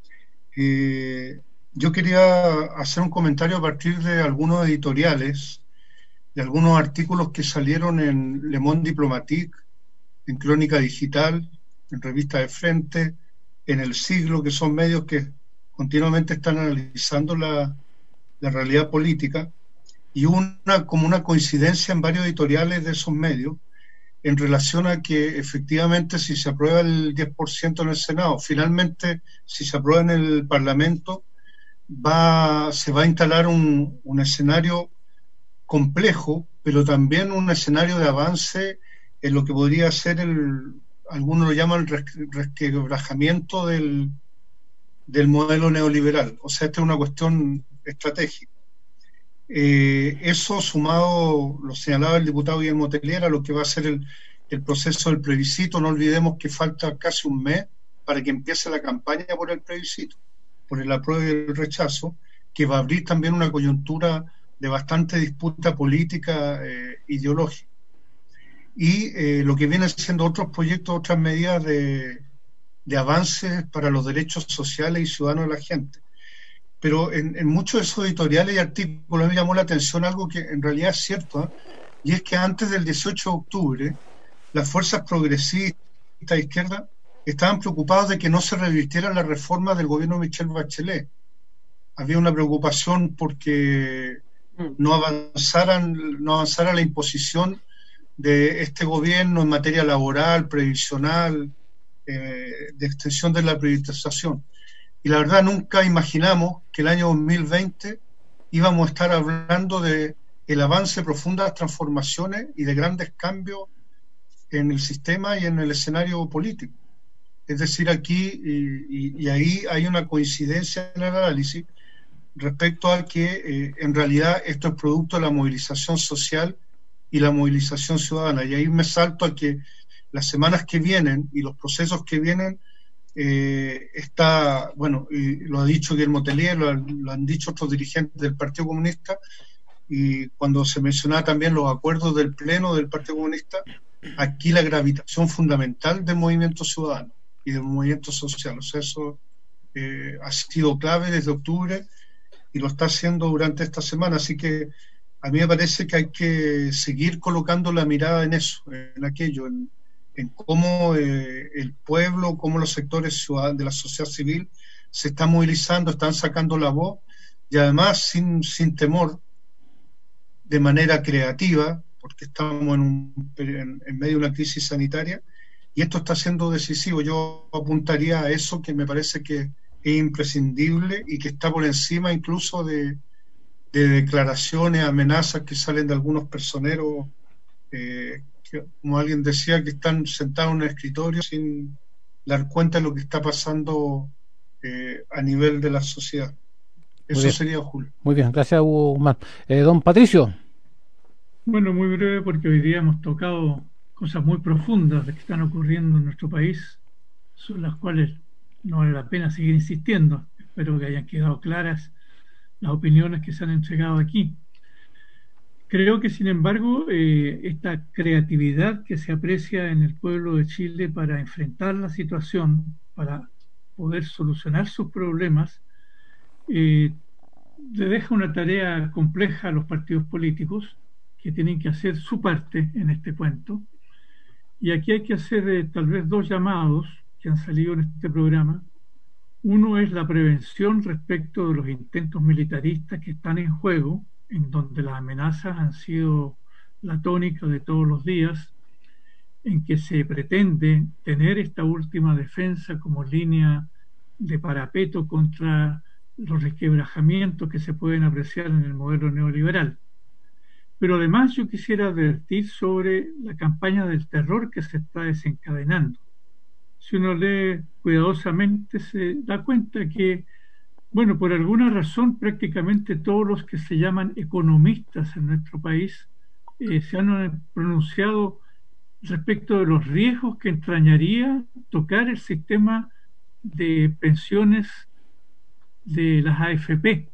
Eh, yo quería hacer un comentario a partir de algunos editoriales, de algunos artículos que salieron en Le Monde Diplomatique, en Crónica Digital, en Revista de Frente, en El Siglo, que son medios que continuamente están analizando la, la realidad política. Y una como una coincidencia en varios editoriales de esos medios en relación a que efectivamente si se aprueba el diez por ciento en el Senado, finalmente si se aprueba en el Parlamento, va, se va a instalar un, un escenario complejo, pero también un escenario de avance en lo que podría ser el, algunos lo llaman el resquebrajamiento del, del modelo neoliberal. O sea, esta es una cuestión estratégica. Eh, eso sumado, lo señalaba el diputado Guillermo Tellier, a lo que va a ser el, el proceso del plebiscito. No olvidemos que falta casi un mes para que empiece la campaña por el plebiscito, por el apruebo y el rechazo, que va a abrir también una coyuntura de bastante disputa política eh, ideológica. Y eh, lo que vienen siendo otros proyectos, otras medidas de, de avances para los derechos sociales y ciudadanos de la gente. Pero en, en muchos de esos editoriales y artículos me llamó la atención algo que en realidad es cierto, ¿eh? Y es que antes del dieciocho de octubre las fuerzas progresistas de izquierda estaban preocupadas de que no se revirtiera la reforma del gobierno de Michelle Bachelet. Había una preocupación porque no avanzaran, no avanzara la imposición de este gobierno en materia laboral, previsional, eh, de extensión de la privatización. Y la verdad nunca imaginamos que el año dos mil veinte íbamos a estar hablando de el avance de profundas transformaciones y de grandes cambios en el sistema y en el escenario político. Es decir, aquí, y, y, y ahí hay una coincidencia en el análisis, respecto a que eh, en realidad esto es producto de la movilización social y la movilización ciudadana. Y ahí me salto a que las semanas que vienen y los procesos que vienen, eh, está, bueno, y lo ha dicho Guillermo Tellier, lo, lo han dicho otros dirigentes del Partido Comunista, y cuando se mencionaba también los acuerdos del Pleno del Partido Comunista, aquí la gravitación fundamental del movimiento ciudadano y del movimiento social. O sea, eso eh, ha sido clave desde octubre y lo está haciendo durante esta semana. Así que a mí me parece que hay que seguir colocando la mirada en eso, en aquello, en, en cómo eh, el pueblo, cómo los sectores ciudadanos de la sociedad civil se están movilizando, están sacando la voz, y además sin, sin temor, de manera creativa, porque estamos en, un, en, en medio de una crisis sanitaria, y esto está siendo decisivo. Yo apuntaría a eso, que me parece que es imprescindible y que está por encima incluso de, de declaraciones, amenazas que salen de algunos personeros, eh, que, como alguien decía, que están sentados en un escritorio sin dar cuenta de lo que está pasando eh, a nivel de la sociedad. Eso sería, Julio. Muy bien, gracias, Hugo Guzmán. Eh, don Patricio. Bueno, muy breve, porque hoy día hemos tocado cosas muy profundas que están ocurriendo en nuestro país, sobre las cuales no vale la pena seguir insistiendo. Espero que hayan quedado claras las opiniones que se han entregado aquí. Creo que, sin embargo, eh, esta creatividad que se aprecia en el pueblo de Chile para enfrentar la situación, para poder solucionar sus problemas, eh, le deja una tarea compleja a los partidos políticos, que tienen que hacer su parte en este cuento. Y aquí hay que hacer eh, tal vez dos llamados que han salido en este programa. Uno es la prevención respecto de los intentos militaristas que están en juego, en donde las amenazas han sido la tónica de todos los días, en que se pretende tener esta última defensa como línea de parapeto contra los resquebrajamientos que se pueden apreciar en el modelo neoliberal. Pero además yo quisiera advertir sobre la campaña del terror que se está desencadenando. Si uno lee cuidadosamente se da cuenta que, bueno, por alguna razón prácticamente todos los que se llaman economistas en nuestro país eh, se han pronunciado respecto de los riesgos que entrañaría tocar el sistema de pensiones de las A F P.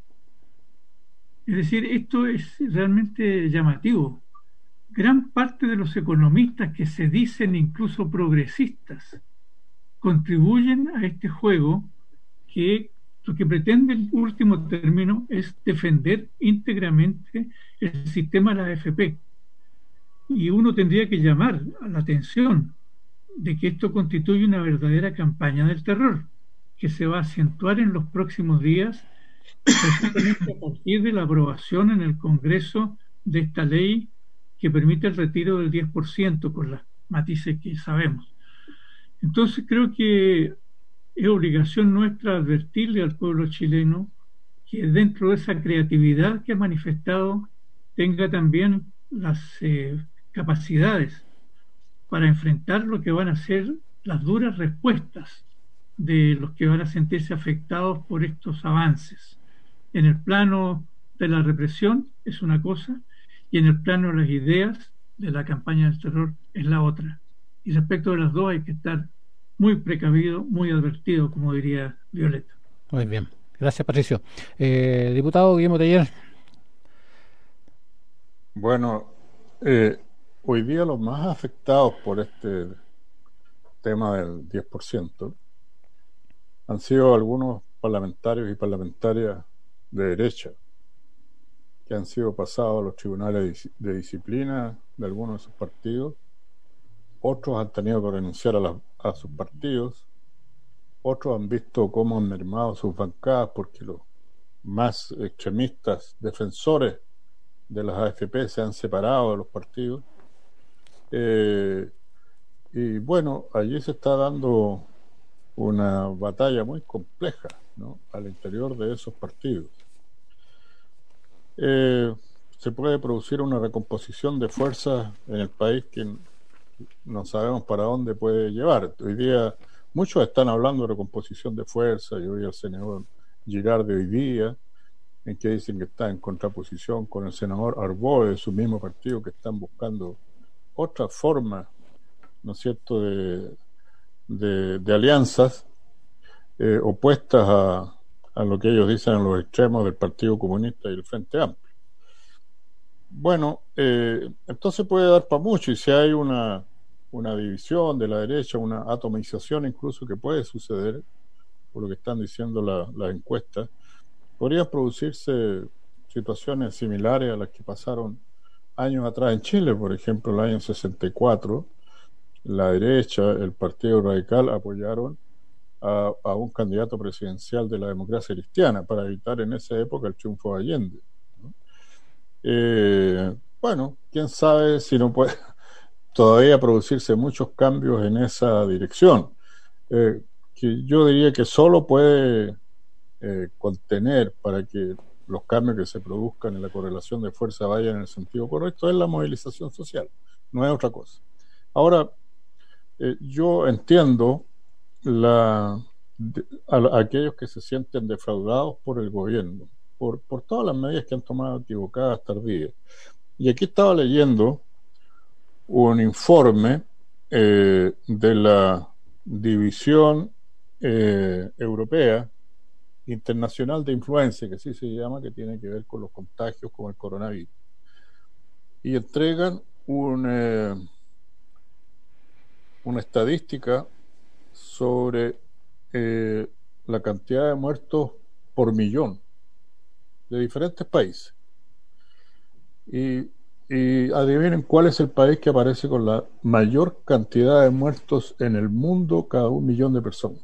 Es decir, esto es realmente llamativo. Gran parte de los economistas que se dicen incluso progresistas contribuyen a este juego que lo que pretende en último término es defender íntegramente el sistema de la A F P. Y uno tendría que llamar a la atención de que esto constituye una verdadera campaña del terror, que se va a acentuar en los próximos días, precisamente a partir de la aprobación en el Congreso de esta ley que permite el retiro del diez por ciento con las matices que sabemos. Entonces creo que es obligación nuestra advertirle al pueblo chileno que dentro de esa creatividad que ha manifestado tenga también las eh, capacidades para enfrentar lo que van a ser las duras respuestas de los que van a sentirse afectados por estos avances. En el plano de la represión es una cosa, y en el plano de las ideas de la campaña del terror es la otra. Y respecto de las dos hay que estar muy precavido, muy advertido, como diría Violeta. Muy bien, gracias, Patricio. Eh, diputado Guillermo Tellier. Bueno, eh, hoy día los más afectados por este tema del diez por ciento han sido algunos parlamentarios y parlamentarias de derecha que han sido pasados a los tribunales de disciplina de algunos de sus partidos. Otros han tenido que renunciar a, la, a sus partidos. Otros han visto cómo han mermado sus bancadas porque los más extremistas defensores de las A F P se han separado de los partidos. Eh, y bueno, allí se está dando una batalla muy compleja, ¿no?, al interior de esos partidos. Eh, se puede producir una recomposición de fuerzas en el país que no sabemos para dónde puede llevar. Hoy día muchos están hablando de recomposición de fuerzas. Yo vi al senador Girard de hoy día en que dicen que está en contraposición con el senador Arboe de su mismo partido, que están buscando otra forma, ¿no es cierto?, de, de, de alianzas eh, opuestas a, a lo que ellos dicen en los extremos del Partido Comunista y el Frente Amplio. Bueno, eh, entonces puede dar para mucho, y si hay una, una división de la derecha, una atomización incluso que puede suceder, por lo que están diciendo la, las encuestas, podrían producirse situaciones similares a las que pasaron años atrás en Chile. Por ejemplo, en el año sesenta y cuatro, la derecha, el Partido Radical, apoyaron a, a un candidato presidencial de la democracia cristiana para evitar en esa época el triunfo de Allende, ¿no? Eh, bueno, quién sabe si no puede todavía producirse muchos cambios en esa dirección, eh, que yo diría que solo puede eh, contener para que los cambios que se produzcan en la correlación de fuerza vayan en el sentido correcto es la movilización social, no es otra cosa. Ahora, eh, yo entiendo la, de, a, a aquellos que se sienten defraudados por el gobierno, por, por todas las medidas que han tomado equivocadas, tardías. Y aquí estaba leyendo un informe eh, de la División eh, Europea Internacional de Influencia, que así se llama, que tiene que ver con los contagios como el coronavirus, y entregan un, eh, una estadística sobre eh, la cantidad de muertos por millón de diferentes países, y, y adivinen cuál es el país que aparece con la mayor cantidad de muertos en el mundo cada un millón de personas.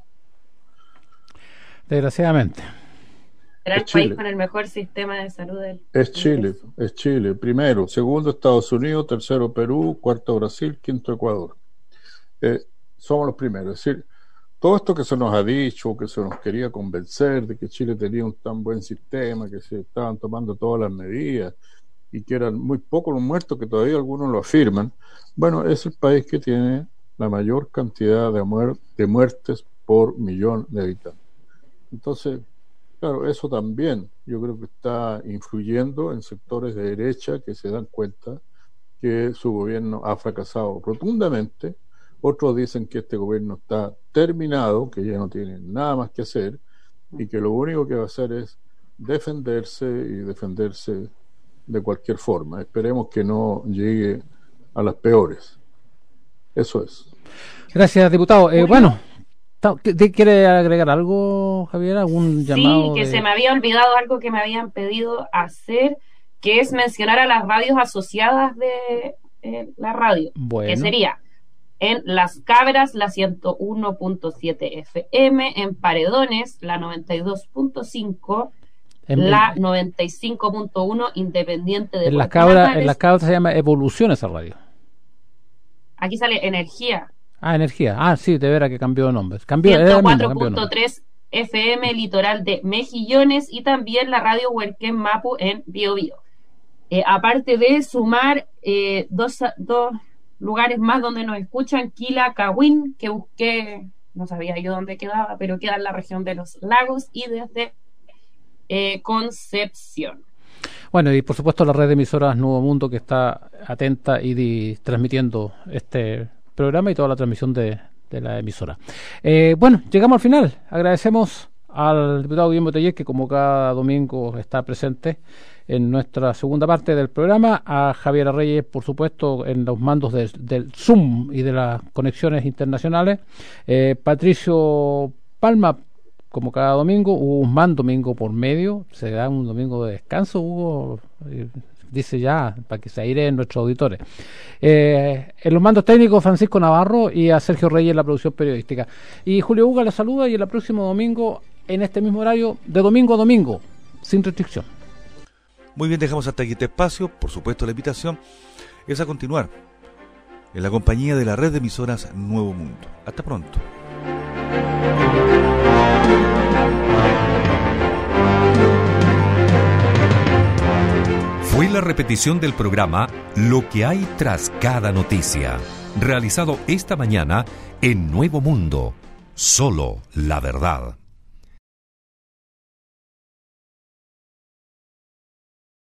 Desgraciadamente. Era el país con el mejor sistema de salud del Es Chile, es Chile. Primero, segundo Estados Unidos, tercero Perú, cuarto Brasil, quinto Ecuador. Eh, somos los primeros. Es decir, todo esto que se nos ha dicho, que se nos quería convencer de que Chile tenía un tan buen sistema, que se estaban tomando todas las medidas y que eran muy pocos los muertos, que todavía algunos lo afirman. Bueno, es el país que tiene la mayor cantidad de, muer- de muertes por millón de habitantes. Entonces, claro, eso también yo creo que está influyendo en sectores de derecha que se dan cuenta que su gobierno ha fracasado rotundamente. Otros dicen que este gobierno está terminado, que ya no tiene nada más que hacer y que lo único que va a hacer es defenderse y defenderse de cualquier forma. Esperemos que no llegue a las peores. Eso es. Gracias, diputado. Eh, bueno, ¿quiere agregar algo, Javier? ¿Algún llamado? Sí, que de... se me había olvidado algo que me habían pedido hacer, que es mencionar a las radios asociadas de eh, la radio, bueno. Que sería en Las Cabras, la ciento uno punto siete F M, en Paredones, la noventa y dos punto cinco, en, la noventa y cinco punto uno, Independiente de en Las Cabras. En Las Cabras se llama Evolución esa radio. Aquí sale Energía. Ah, Energía. Ah, sí, de veras que cambió de nombre. Cambió, ciento cuatro punto tres F M, Litoral de Mejillones, y también la radio Huelquén Mapu en Bio Bio. Eh, aparte de sumar eh, dos, dos lugares más donde nos escuchan, Quila, Cahuín, que busqué, no sabía yo dónde quedaba, pero queda en la región de los lagos, y desde eh, Concepción. Bueno, y por supuesto la red de emisoras Nuevo Mundo, que está atenta y di, transmitiendo este programa y toda la transmisión de, de la emisora. Eh, bueno, llegamos al final. Agradecemos al diputado Guillermo Teller, que como cada domingo está presente en nuestra segunda parte del programa, a Javier Reyes, por supuesto, en los mandos de, del Zoom y de las conexiones internacionales, eh, Patricio Palma, como cada domingo. Hubo un man domingo por medio, se da un domingo de descanso, Hugo, eh, dice ya, para que se aire nuestros auditores. Eh, en los mandos técnicos, Francisco Navarro, y a Sergio Reyes en la producción periodística. Y Julio Uga la saluda, y el próximo domingo, en este mismo horario, de domingo a domingo, sin restricción. Muy bien, dejamos hasta aquí este espacio. Por supuesto, la invitación es a continuar en la compañía de la red de emisoras Nuevo Mundo. Hasta pronto. Fue la repetición del programa Lo que hay tras cada noticia, realizado esta mañana en Nuevo Mundo. Solo la verdad.